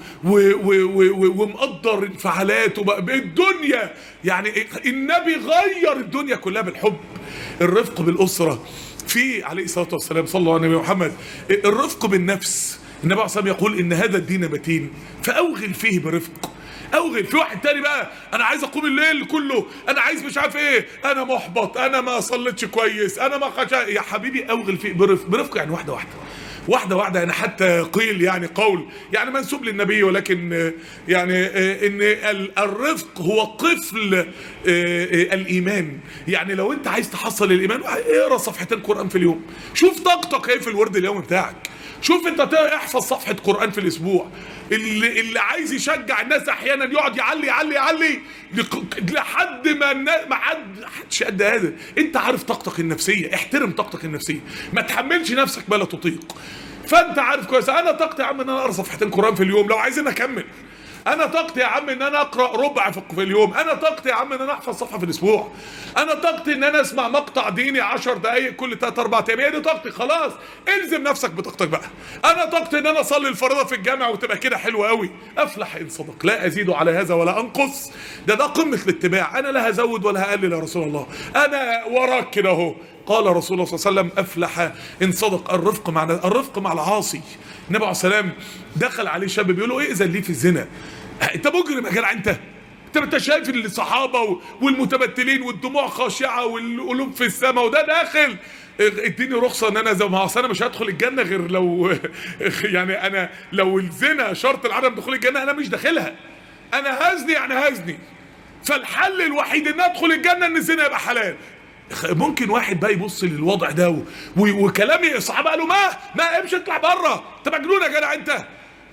ومقدر انفعالاته بالدنيا. يعني النبي غير الدنيا كلها بالحب. الرفق بالاسره، في عليه الصلاه والسلام صلى الله عليه محمد. الرفق بالنفس، النبي عليه الصلاه والسلام يقول ان هذا الدين متين فاوغل فيه برفق. اوغل. في واحد تاني بقى انا عايز اقوم الليل كله، انا عايز مش عارف ايه، انا محبط، انا ما صليتش كويس، انا ما يا حبيبي اوغل فيه برفق. يعني واحده واحده واحده واحده. انا حتى قيل يعني قول يعني منسوب للنبي، ولكن يعني ان الرفق هو قفل الايمان. يعني لو انت عايز تحصل الايمان اقرا صفحتين قران في اليوم، شوف طاقتك ايه في الورد اليومي بتاعك، شوف انت احفظ صفحه قران في الاسبوع. اللي عايز يشجع الناس احيانا يقعد يعلي يعلي يعلي لحد ما حدش قد هذا. انت عارف طاقتك النفسيه، احترم طاقتك النفسيه، ما تحملش نفسك ما لا تطيق. فانت عارف كويس انا طاقتي يا عم ان انا اقرا صفحتين قران في اليوم لو عايزين اكمل. انا طاقتي يا عم ان انا اقرا ربع في اليوم. انا طاقتي يا عم ان انا احفظ صفحه في الاسبوع. انا طاقتي ان انا اسمع مقطع ديني 10 دقائق كل 3-4 ايام. هي دي طاقتي. خلاص الزم نفسك بطاقتك بقى. انا طاقتي ان انا اصلي الفريضه في الجامع وتبقى كده حلوه قوي. افلح ان صدق، لا ازيد على هذا ولا انقص. ده قمه الاتباع. انا لا هزود ولا هقلل يا رسول الله، انا وراك كده اهو. قال رسول الله صلى الله عليه وسلم افلح ان صدق. الرفق مع العاصي. النبي عليه الصلاه والسلام دخل عليه شاب بيقول له ائذن لي في الزنا. انت مجرم يا جدع، انت شايف الصحابه والمتبتلين والدموع خاشعه والقلوب في السماء، وده داخل اديني رخصه ان انا زي ما انا مش هدخل الجنه غير لو يعني انا لو الزنا شرط لعدم دخول الجنه انا مش داخلها. انا هزني يعني هزني، فالحل الوحيد ان ادخل الجنه ان الزنا يبقى حلال. ممكن واحد بقى يبص للوضع ده وكلامي الصحابه قالوا ما امشي اطلع بره، انت مجنون يا جدع انت.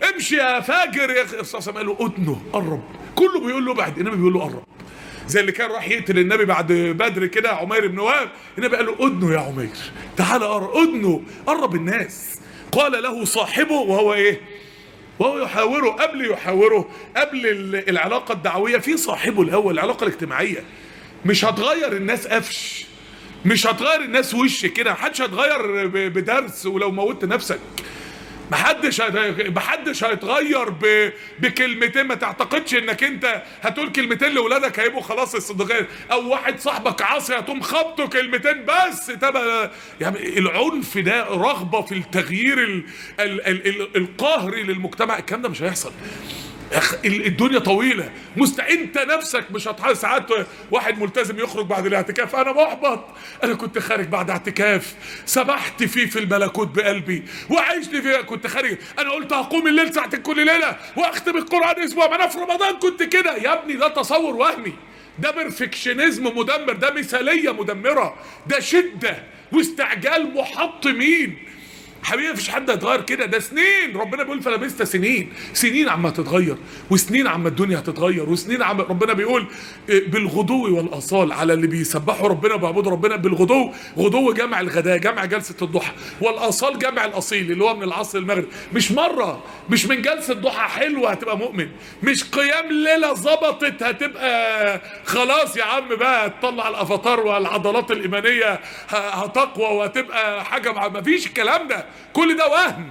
امشي يا فاجر يا اخي. الرسول صلى الله عليه وسلم قال له ادنه قرب، كله بيقول له ابعد، النبي بيقول له قرب. زي اللي كان راح يقتل النبي بعد بدر كده، عمير بن وهب، النبي قال له ادنه يا عمير، تعالى قرب، ادنه قرب الناس. قال له صاحبه وهو ايه؟ وهو يحاوره. قبل يحاوره، قبل العلاقه الدعويه، في صاحبه الاول، العلاقه الاجتماعيه. مش هتغير الناس قفش، مش هتغير الناس وش كده، محدش هتغير بدرس ولو موتت نفسك. محدش هيتغير بكلمتين. ما تعتقدش انك انت هتقول كلمتين لاولادك هيبقوا خلاص الصديقين، او واحد صاحبك عاصي هتقوم خبطه كلمتين بس تبقى. يعني العنف ده رغبه في التغيير القهري للمجتمع، الكلام ده مش هيحصل. الدنيا طويلة، انت نفسك مش هتحس. ساعات واحد ملتزم يخرج بعد الاعتكاف، انا محبط، انا كنت خارج بعد اعتكاف سبحت فيه في الملكوت بقلبي وعشت فيه، كنت خارج انا قلت هقوم الليل ساعتين كل ليلة واختم القرآن اسبوع، ما انا في رمضان كنت كده. يا ابني ده تصور وهمي، ده بيرفكشنزم مدمر، ده مثالية مدمرة، ده شدة واستعجال محطمين. حبيبي مفيش حد هيتغير كده، ده سنين. ربنا بيقول فلبثت سنين عما تتغير، وسنين عما الدنيا هتتغير، وسنين عما ربنا بيقول بالغدو والاصال على اللي بيسبحوا ربنا وبيعبدوا ربنا بالغدو. غدو جمع الغداء، جمع جلسه الضحى، والاصال جمع الاصيل اللي هو من العصر المغرب. مش مره، مش من جلسه ضحى حلوه هتبقى مؤمن، مش قيام ليله ظبطت هتبقى خلاص يا عم بقى تطلع الافاتار والعضلات الايمانيه هتقوى وهتبقى حاجه. مفيش الكلام ده، كل ده وهم.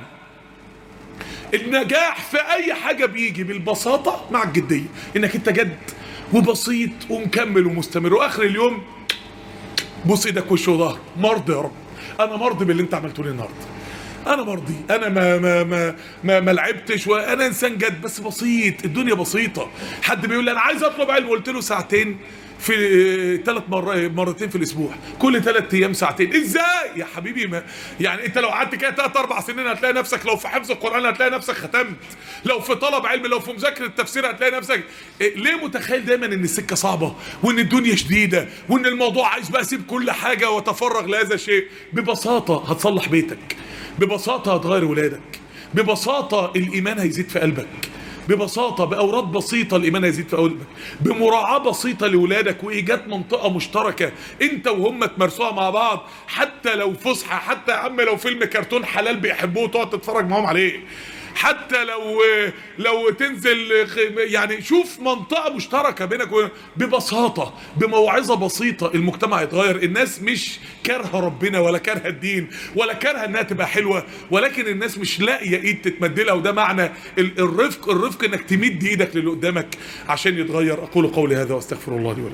النجاح في اي حاجة بيجي بالبساطة مع الجدية، انك انت جد وبسيط ومكمل ومستمر، واخر اليوم بص ايدك وش وظهر مرضي. يا رب انا مرضي باللي انت عملته لي النهارده، انا مرضي، انا ما لعبتش، وانا انسان جد بس بسيط. الدنيا بسيطة. حد بيقول لي انا عايز اطلب علم، قلت له ساعتين في 3 مرتين في الاسبوع، كل 3 ايام ساعتين. ازاي يا حبيبي؟ ما يعني انت لو قعدت كده 3 4 سنين هتلاقي نفسك، لو في حفظ القرآن هتلاقي نفسك ختمت، لو في طلب علم، لو في مذاكرة التفسير هتلاقي نفسك. ليه متخيل دايما ان السكة صعبة وان الدنيا شديدة وان الموضوع عايز بقى اسيب كل حاجة واتفرغ لهذا الشيء؟ ببساطة هتصلح بيتك، ببساطة هتغير ولادك، ببساطة الايمان هيزيد في قلبك، ببساطة بأوراد بسيطة الإيمان هيزيد في قلبك، بمراعاة بسيطة لولادك، وإيجاد منطقة مشتركة أنت وهم تمارسوها مع بعض، حتى لو فسحة، حتى يا عم لو فيلم كرتون حلال بيحبوه تقعد تتفرج معاهم عليه، حتى لو تنزل يعني شوف منطقة مشتركة بينك ببساطة، بموعظة بسيطة. المجتمع يتغير. الناس مش كارهة ربنا ولا كارهة الدين ولا كارهة انها تبقى حلوة، ولكن الناس مش لاقية ايد تتمدلها، وده معنى الرفق انك تمد ايدك للي قدامك عشان يتغير. اقول قولي هذا واستغفر الله لي ولكم.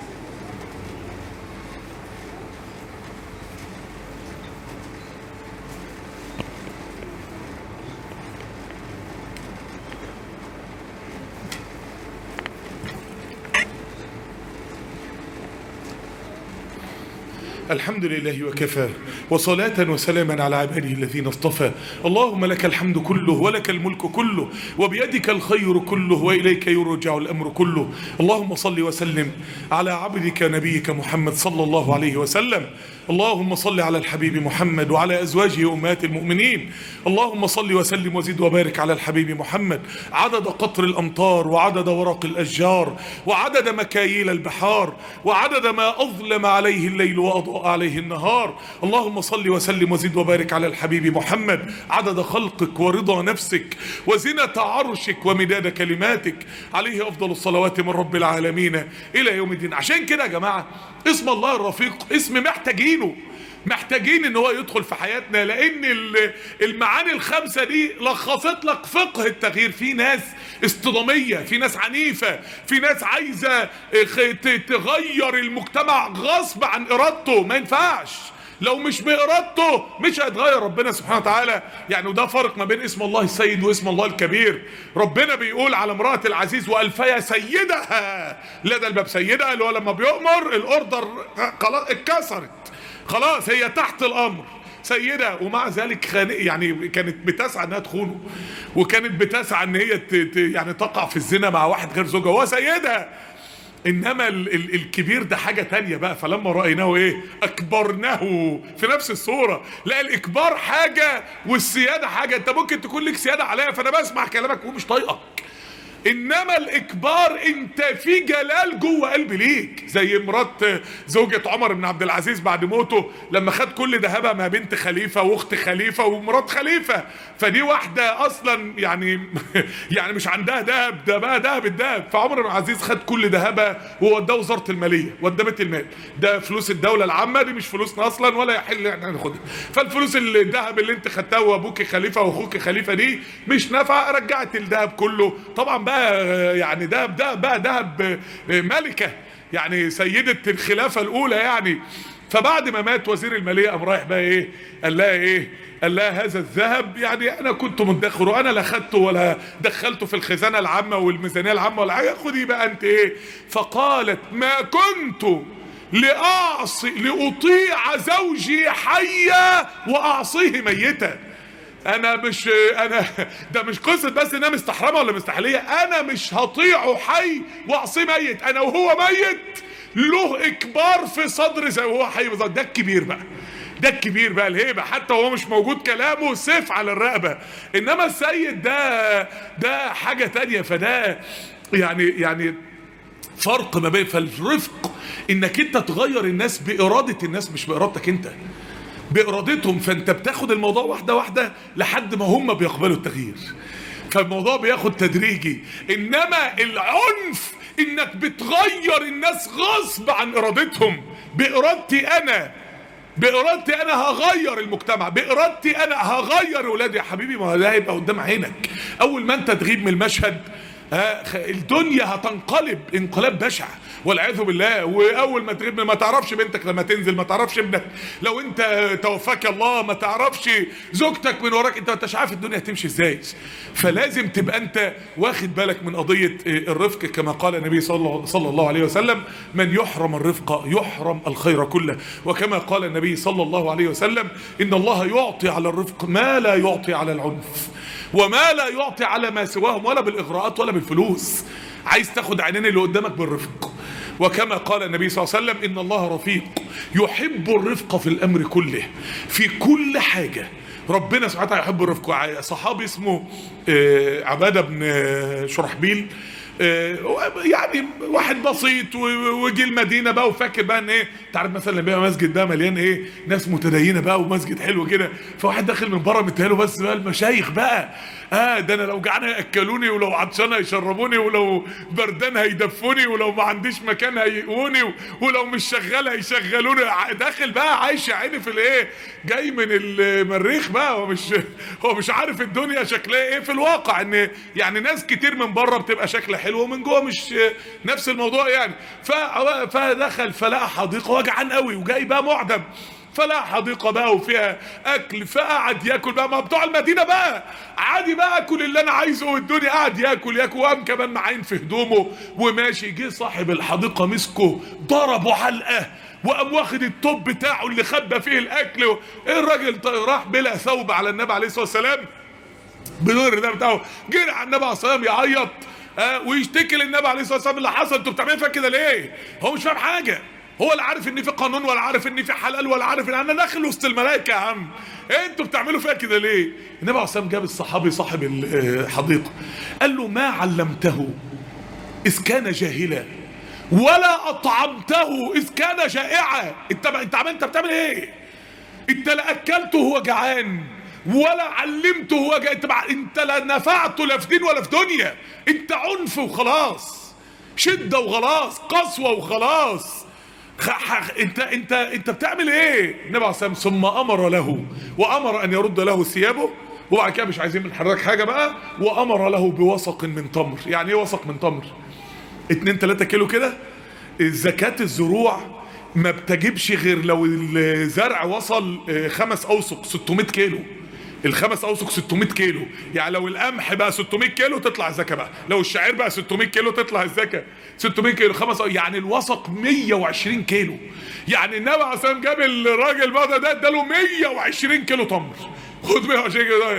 الحمد لله وكفى، وصلاة وسلاما على عباده الذين اصطفى. اللهم لك الحمد كله ولك الملك كله وبيدك الخير كله وإليك يرجع الأمر كله. اللهم صل وسلم على عبدك نبيك محمد صلى الله عليه وسلم. اللهم صل على الحبيب محمد وعلى أزواجه أمهات المؤمنين. اللهم صل وسلم وزد وبارك على الحبيب محمد عدد قطر الأمطار وعدد ورق الأشجار وعدد مكاييل البحار وعدد ما أظلم عليه الليل وأضاء عليه النهار. اللهم صل وسلم وزد وبارك على الحبيب محمد عدد خلقك ورضا نفسك وزنة عرشك ومداد كلماتك، عليه أفضل الصلوات من رب العالمين إلى يوم الدين. عشان كده يا جماعة اسم الله الرفيق اسم محتاجين ان هو يدخل في حياتنا، لان المعاني الخمسة دي لخصت لك فقه التغيير. في ناس اصطدامية، في ناس عنيفة، في ناس عايزة تغير المجتمع غصب عن ارادته. ما ينفعش، لو مش بإرادته مش هيتغير ربنا سبحانه وتعالى. يعني وده فرق ما بين اسم الله السيد واسم الله الكبير. ربنا بيقول على امرأة العزيز وألفيا سيدها لدى الباب. سيدها اللي هو لما بيؤمر الاوردر خلاص اتكسرت، خلاص هي تحت الامر سيدة. ومع ذلك يعني كانت بتسعى انها تخونه، وكانت بتسعى ان هي يعني تقع في الزنا مع واحد غير زوجها، هو سيدها. انما الكبير ده حاجة تانية بقى. فلما رأيناه ايه اكبرناه في نفس الصورة. لا الاكبار حاجة والسيادة حاجة. انت ممكن تكون لك سيادة عليا فانا بسمع كلامك ومش طايقك، انما الاكبار انت في جلال جوه قلبي ليك. زي مرات زوجة عمر بن عبد العزيز بعد موته لما خد كل ذهبها ما بنت خليفة واخت خليفة ومرات خليفة، فدي واحدة اصلا يعني يعني مش عندها ذهب، ده بقى ذهب الذهب. فعمر بن عبد العزيز خد كل ذهبها ووداه وزارة المالية، وداه بيت المال. ده فلوس الدولة العامة، دي مش فلوسنا اصلا ولا يحل احنا ناخدها. فالفلوس الذهب اللي انت خدتها وابوك خليفة واخوك خليفة دي مش نافعة، رجعت الذهب كله. طبعا بقى يعني دهب ده بقى دهب ملكة، يعني سيدة الخلافة الأولى يعني. فبعد ما مات وزير المالية قام رايح بقى ايه، قال لها ايه، قال لها هذا الذهب يعني انا كنت مدخره، انا لا خدته ولا دخلته في الخزانة العامة والميزانية العامة ولا حاجة، خدي بقى انت ايه. فقالت ما كنت لأطيع زوجي حيا وأعصيه ميتا. انا مش انا ده مش قصه بس انها مستحرمه ولا مستحليه، انا مش هطيعه حي واعصيه ميت. انا وهو ميت له اكبار في صدري زي وهو حي بالظبط. ده الكبير بقى، ده الكبير بقى، الهيبه. حتى وهو مش موجود كلامه سيف على الرقبه. انما السيد ده حاجه تانية. فده يعني فرق ما بين. فالرفق انك انت تغير الناس باراده الناس مش بارادتك انت، بإرادتهم. فانت بتاخد الموضوع واحدة واحدة لحد ما هم بيقبلوا التغيير. فالموضوع بياخد تدريجي. انما العنف انك بتغير الناس غصب عن ارادتهم. بإرادتي انا هغير المجتمع، بإرادتي انا هغير ولادي. يا حبيبي ما ده هيبقى قدام عينك. اول ما انت تغيب من المشهد الدنيا هتنقلب انقلاب بشع والعياذ بالله. واول ما تغيب ما تعرفش بنتك لما تنزل، ما تعرفش ابنك لو انت توفاك الله، ما تعرفش زوجتك من وراك، انت مش عارف الدنيا هتمشي ازاي. فلازم تبقى انت واخد بالك من قضية الرفق. كما قال النبي صلى الله عليه وسلم من يحرم الرفق يحرم الخير كله. وكما قال النبي صلى الله عليه وسلم ان الله يعطي على الرفق ما لا يعطي على العنف، وما لا يعطي على ما سواهم، ولا بالإغراءات ولا بالفلوس. عايز تاخد عينين اللي قدامك بالرفق. وكما قال النبي صلى الله عليه وسلم إن الله رفيق يحب الرفق في الأمر كله، في كل حاجة. ربنا سبحانه وتعالى يحب الرفق. صحابي اسمه عبادة بن شرحبيل، يعني واحد بسيط وجي المدينه بقى وفاكر بقى ان ايه، تعرف مثلا بقى مسجد بقى مليان ايه ناس متدينه بقى ومسجد حلو كده. فواحد داخل من بره متهيأله بس بقى المشايخ بقى ده انا لو جعان هياكلوني، ولو عطشان هيشربوني، ولو بردان هيدفوني، ولو ما عنديش مكان هيقوني، ولو مش شغال هيشغلوني. داخل بقى عايش يا عيني في الايه، جاي من المريخ بقى. هو مش عارف الدنيا شكلها ايه في الواقع. ان يعني ناس كتير من بره بتبقى شكلها حلو ومن جوه مش نفس الموضوع يعني. فدخل فلقى حديقه وجعان قوي وجاي بقى معدم. فلقى حديقه بقى وفيها اكل، فقعد ياكل بقى. ما بتوع المدينه بقى عادي بقى اكل اللي انا عايزه والدنيا، قعد ياكل وقام كمان معين في هدومه وماشي. جه صاحب الحديقه مسكه ضربه علقه وقام واخد التوب بتاعه اللي خبى فيه الاكل. الراجل راح بلا ثوب على النبي عليه الصلاه والسلام بدون الرداء بتاعه، جري على النبي عليه الصلاه والسلام يعيط ويشتكي للنبي عليه الصلاه والسلام اللي حصل. انتوا بتعملوا فيها كده ليه؟ هو مش فاهم حاجه، هو لا عارف ان في قانون ولا عارف ان في حلال ولا عارف ان انا داخل وسط الملائكه. يا عم انتوا بتعملوا فيها كده ليه؟ النبي عليه الصلاه والسلام جاب الصحابي صاحب الحديقه قال له ما علمته اذ كان جاهلا ولا اطعمته اذ كان جائعا. انت بتعمل ايه؟ انت لا اكلته وهو جعان ولا علمته وهو جاي. انت لا نفعته لا في دين ولا في دنيا. انت عنف وخلاص، شده وخلاص، قسوه وخلاص. انت بتعمل ايه؟ النبي عليه الصلاه والسلام ثم امر له وامر ان يرد له ثيابه. وبعد كده مش عايزين من حضرتك حاجه بقى، وامر له بوسق من تمر. يعني ايه وسق من تمر؟ 2-3 كيلو كده. زكاه الزروع ما بتجيبش غير لو الزرع وصل 5 أوسق 600 كيلو. ال5 أوسق 600 كيلو. يعني لو القمح بقى 600 كيلو تطلع الزكاه بقى، لو الشعير بقى 600 كيلو تطلع الزكاه 600 كيلو. 5 يعني الوسق 120 كيلو. يعني النبي عليه الصلاه والسلام جاب الراجل بقى ده اداله 120 كيلو تمر. خد 120 جنيه.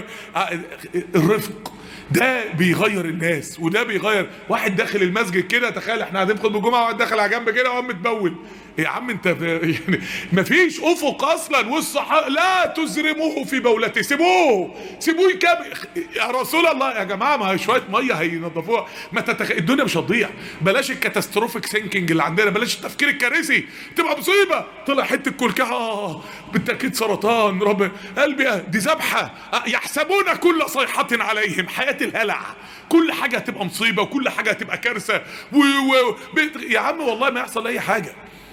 الرفق ده بيغير الناس، وده بيغير. واحد داخل المسجد كده، تخيل احنا قاعدين في خطبه الجمعه، واحد داخل على جنب كده وقام متبول. يا عم انت يعني مفيش افق اصلا، والصحابه لا تزرموه في بولته، سيبوه يكمل. يا رسول الله يا جماعه، ما هي شويه ميه هينضفوها. ما الدنيا مش هتضيع. بلاش الكاتاستروفيك ثينكينج اللي عندنا، بلاش التفكير الكارثي، تبقى مصيبه. طلع حته كلكعه بالتاكيد سرطان، رب قلبي دي ذبحه. يحسبون كل صيحه عليهم، حياه الهلع، كل حاجه هتبقى مصيبه، وكل حاجه هتبقى كارثه. يا عم والله ما يحصل اي حاجه.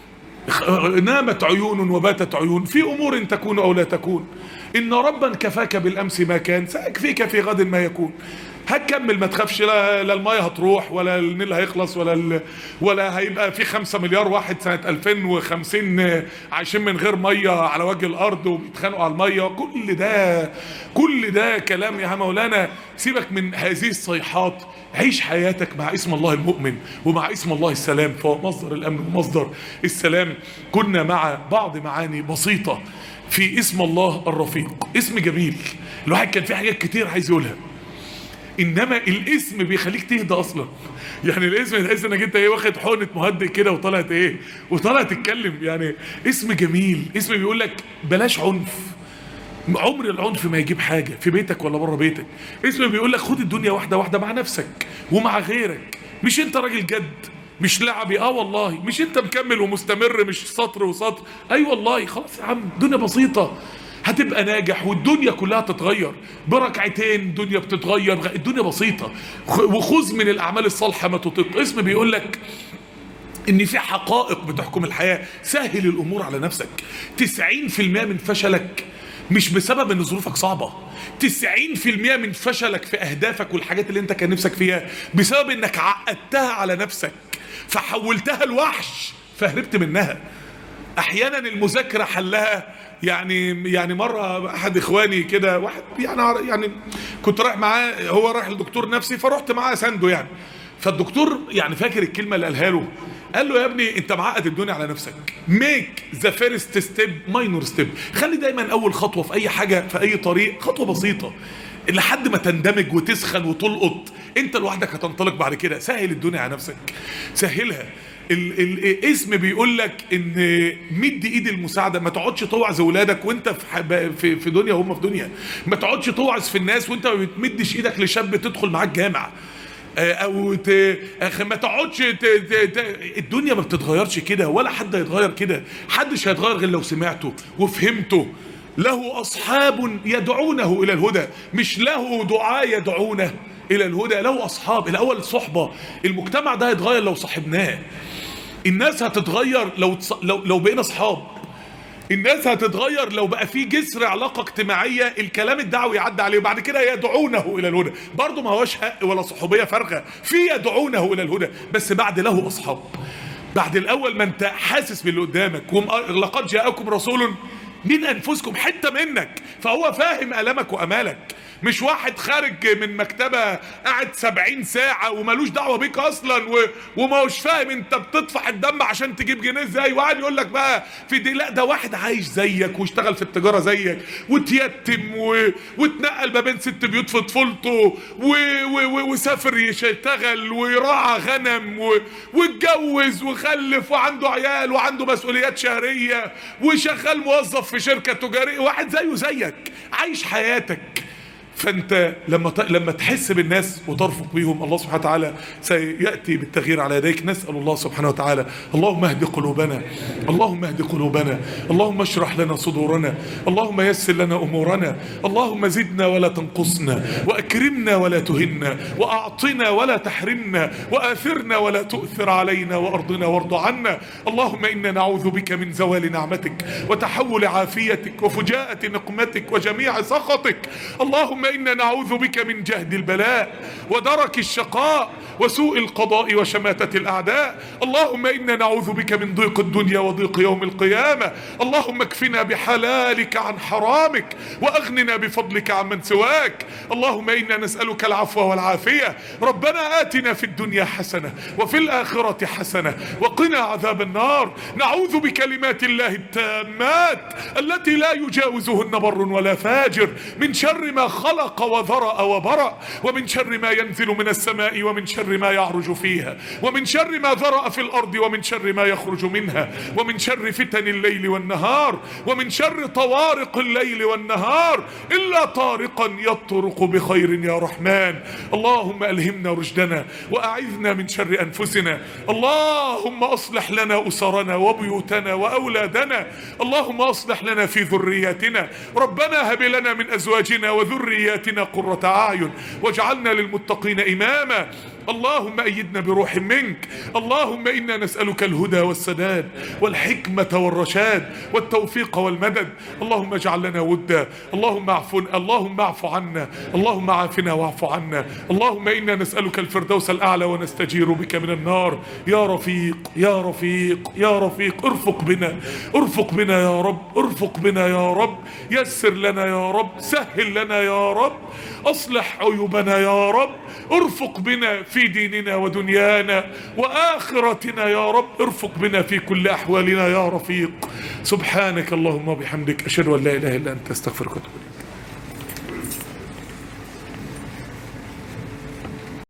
نامت عيون وباتت عيون في امور تكون او لا تكون. ان ربا كفاك بالامس ما كان، سيكفيك في غد ما يكون. هتكمل ما تخافش، لا الميه هتروح، ولا النيل هيخلص، ولا هيبقى في 5 مليار واحد سنه 2050 عايشين من غير ميه على وجه الارض وبيتخانقوا على الميه. كل ده كلام يا مولانا. سيبك من هذه الصيحات، عيش حياتك مع اسم الله المؤمن ومع اسم الله السلام، فهو مصدر الامن ومصدر السلام. كنا مع بعض معاني بسيطه في اسم الله الرفيق. اسم جميل، الواحد كان في حاجات كتير عايز يقولها، انما الاسم بيخليك تهدى اصلا. يعني الاسم تحس انك انت واخد حقنه مهدئ كده وطلعت تتكلم. يعني اسم جميل، اسم بيقول لك بلاش عنف. عمر العنف ما يجيب حاجه في بيتك ولا بره بيتك. اسم بيقول لك خد الدنيا واحده واحده مع نفسك ومع غيرك. مش انت راجل جد، مش لعبي. والله مش انت مكمل ومستمر، مش سطر وسطر. والله خلاص يا عم، الدنيا بسيطه، هتبقى ناجح والدنيا كلها تتغير بركعتين. الدنيا بتتغير، الدنيا بسيطة. وخذ من الأعمال الصالحة ما تطيق. اسم بيقول لك إن في حقائق بتحكم الحياة. سهل الأمور على نفسك. 90% من فشلك مش بسبب إن ظروفك صعبة. 90% من فشلك في أهدافك والحاجات اللي أنت كان نفسك فيها بسبب إنك عقدتها على نفسك، فحولتها لوحش فهربت منها. أحيانا المذاكرة حلها. يعني مرة احد اخواني كده، واحد يعني كنت رايح معاه، هو رايح لدكتور نفسي فرحت معاه سنده يعني. فالدكتور يعني فاكر الكلمة اللي قالها له، قال له يا ابني انت معقد الدنيا على نفسك. ميك ذا فيرست ستيب ماينور ستيب. خلي دايما اول خطوة في اي حاجة في اي طريق خطوة بسيطة لحد ما تندمج وتسخن وتلقط. انت لوحدك هتنطلق بعد كده. سهل الدنيا على نفسك، سهلها. الاسم بيقول لك ان مد ايد المساعده. ما تقعدش توعظ اولادك وانت في دنيا وهم في دنيا. ما تقعدش توعظ في الناس وانت ما بتمدش ايدك لشاب تدخل معاك جامع، او ما تقعدش الدنيا ما بتتغيرش كده، ولا حد هيتغير كده. حدش هيتغير غير لو سمعته وفهمته. له اصحاب يدعونه الى الهدى، مش له دعاء يدعونه الى الهدى. له اصحاب. الاول صحبه. المجتمع ده هيتغير لو صاحبناه. الناس هتتغير لو بقينا اصحاب. الناس هتتغير لو بقى في جسر علاقه اجتماعيه الكلام الدعوي يعدي عليه، وبعد كده يدعونه الى الهدى. برضه ما هوش حق ولا صحوبيه فارغه، في يدعونه الى الهدى بس بعد له اصحاب. بعد الاول ما انت حاسس باللي قدامك، لقد جاءكم رسول من انفسكم، حته منك، فهو فاهم الامك وامالك. مش واحد خارج من مكتبه قاعد 70 ساعه ومالوش دعوه بيك اصلا وما هوش فاهم انت بتطفح الدم عشان تجيب جنيه ازاي، وقاعد يقول لك بقى في دي. لا، ده واحد عايش زيك واشتغل في التجاره زيك واتيتم واتنقل ما بين 6 بيوت في طفولته وسافر يشتغل ويراعى غنم واتجوز وخلف وعنده عيال وعنده مسؤوليات شهريه وشغال موظف في شركه تجاريه. واحد زيه زيك عايش حياتك. فانت لما تحس بالناس وترفق بيهم، الله سبحانه وتعالى سيأتي بالتغيير على يديك. نسأل الله سبحانه وتعالى اللهم اهد قلوبنا، اللهم اهد قلوبنا، اللهم اشرح لنا صدورنا، اللهم يسر لنا امورنا، اللهم زدنا ولا تنقصنا، واكرمنا ولا تهنا، واعطنا ولا تحرمنا، واثرنا ولا تؤثر علينا، وارضنا وارض عنا. اللهم انا نعوذ بك من زوال نعمتك وتحول عافيتك وفجاءة نقمتك وجميع سخطك. اللهم اللهم إنا نعوذ بك من جهد البلاء ودرك الشقاء وسوء القضاء وشماتة الأعداء. اللهم إنا نعوذ بك من ضيق الدنيا وضيق يوم القيامة. اللهم اكفنا بحلالك عن حرامك وأغننا بفضلك عن من سواك. اللهم إنا نسألك العفو والعافية. ربنا آتنا في الدنيا حسنة وفي الآخرة حسنة وقنا عذاب النار. نعوذ بكلمات الله التامات التي لا يجاوزهن بر ولا فاجر من شر ما خلق وذرأ وبرأ، ومن شر ما ينزل من السماء، ومن شر ما يعرج فيها، ومن شر ما ذرأ في الأرض، ومن شر ما يخرج منها، ومن شر فتن الليل والنهار، ومن شر طوارق الليل والنهار إلا طارقا يطرق بخير يا رحمن. اللهم ألهمنا رشدنا وأعذنا من شر أنفسنا. اللهم أصلح لنا أسرنا وبيوتنا وأولادنا. اللهم أصلح لنا في ذرياتنا. ربنا هب لنا من أزواجنا وذرياتنا قرة أعين واجعلنا للمتقين إماما. اللهم أيدنا بروح منك. اللهم إنا نسألك الهدى والسداد والحكمة والرشاد والتوفيق والمدد. اللهم اجعل لنا ودا. اللهم اعف عنا. اللهم عافنا واعف عنا. اللهم إنا نسألك الفردوس الأعلى ونستجير بك من النار. يا رفيق يا رفيق يا رفيق ارفق بنا يا رب. ارفق بنا يا رب. يسر لنا يا رب. سهل لنا يا رب. أصلح عيوبنا يا رب. ارفق بنا في ديننا ودنيانا وآخرتنا يا رب. ارفق بنا في كل أحوالنا يا رفيق. سبحانك اللهم وبحمدك أشهد أن لا إله إلا أنت أستغفرك وأتوب إليك.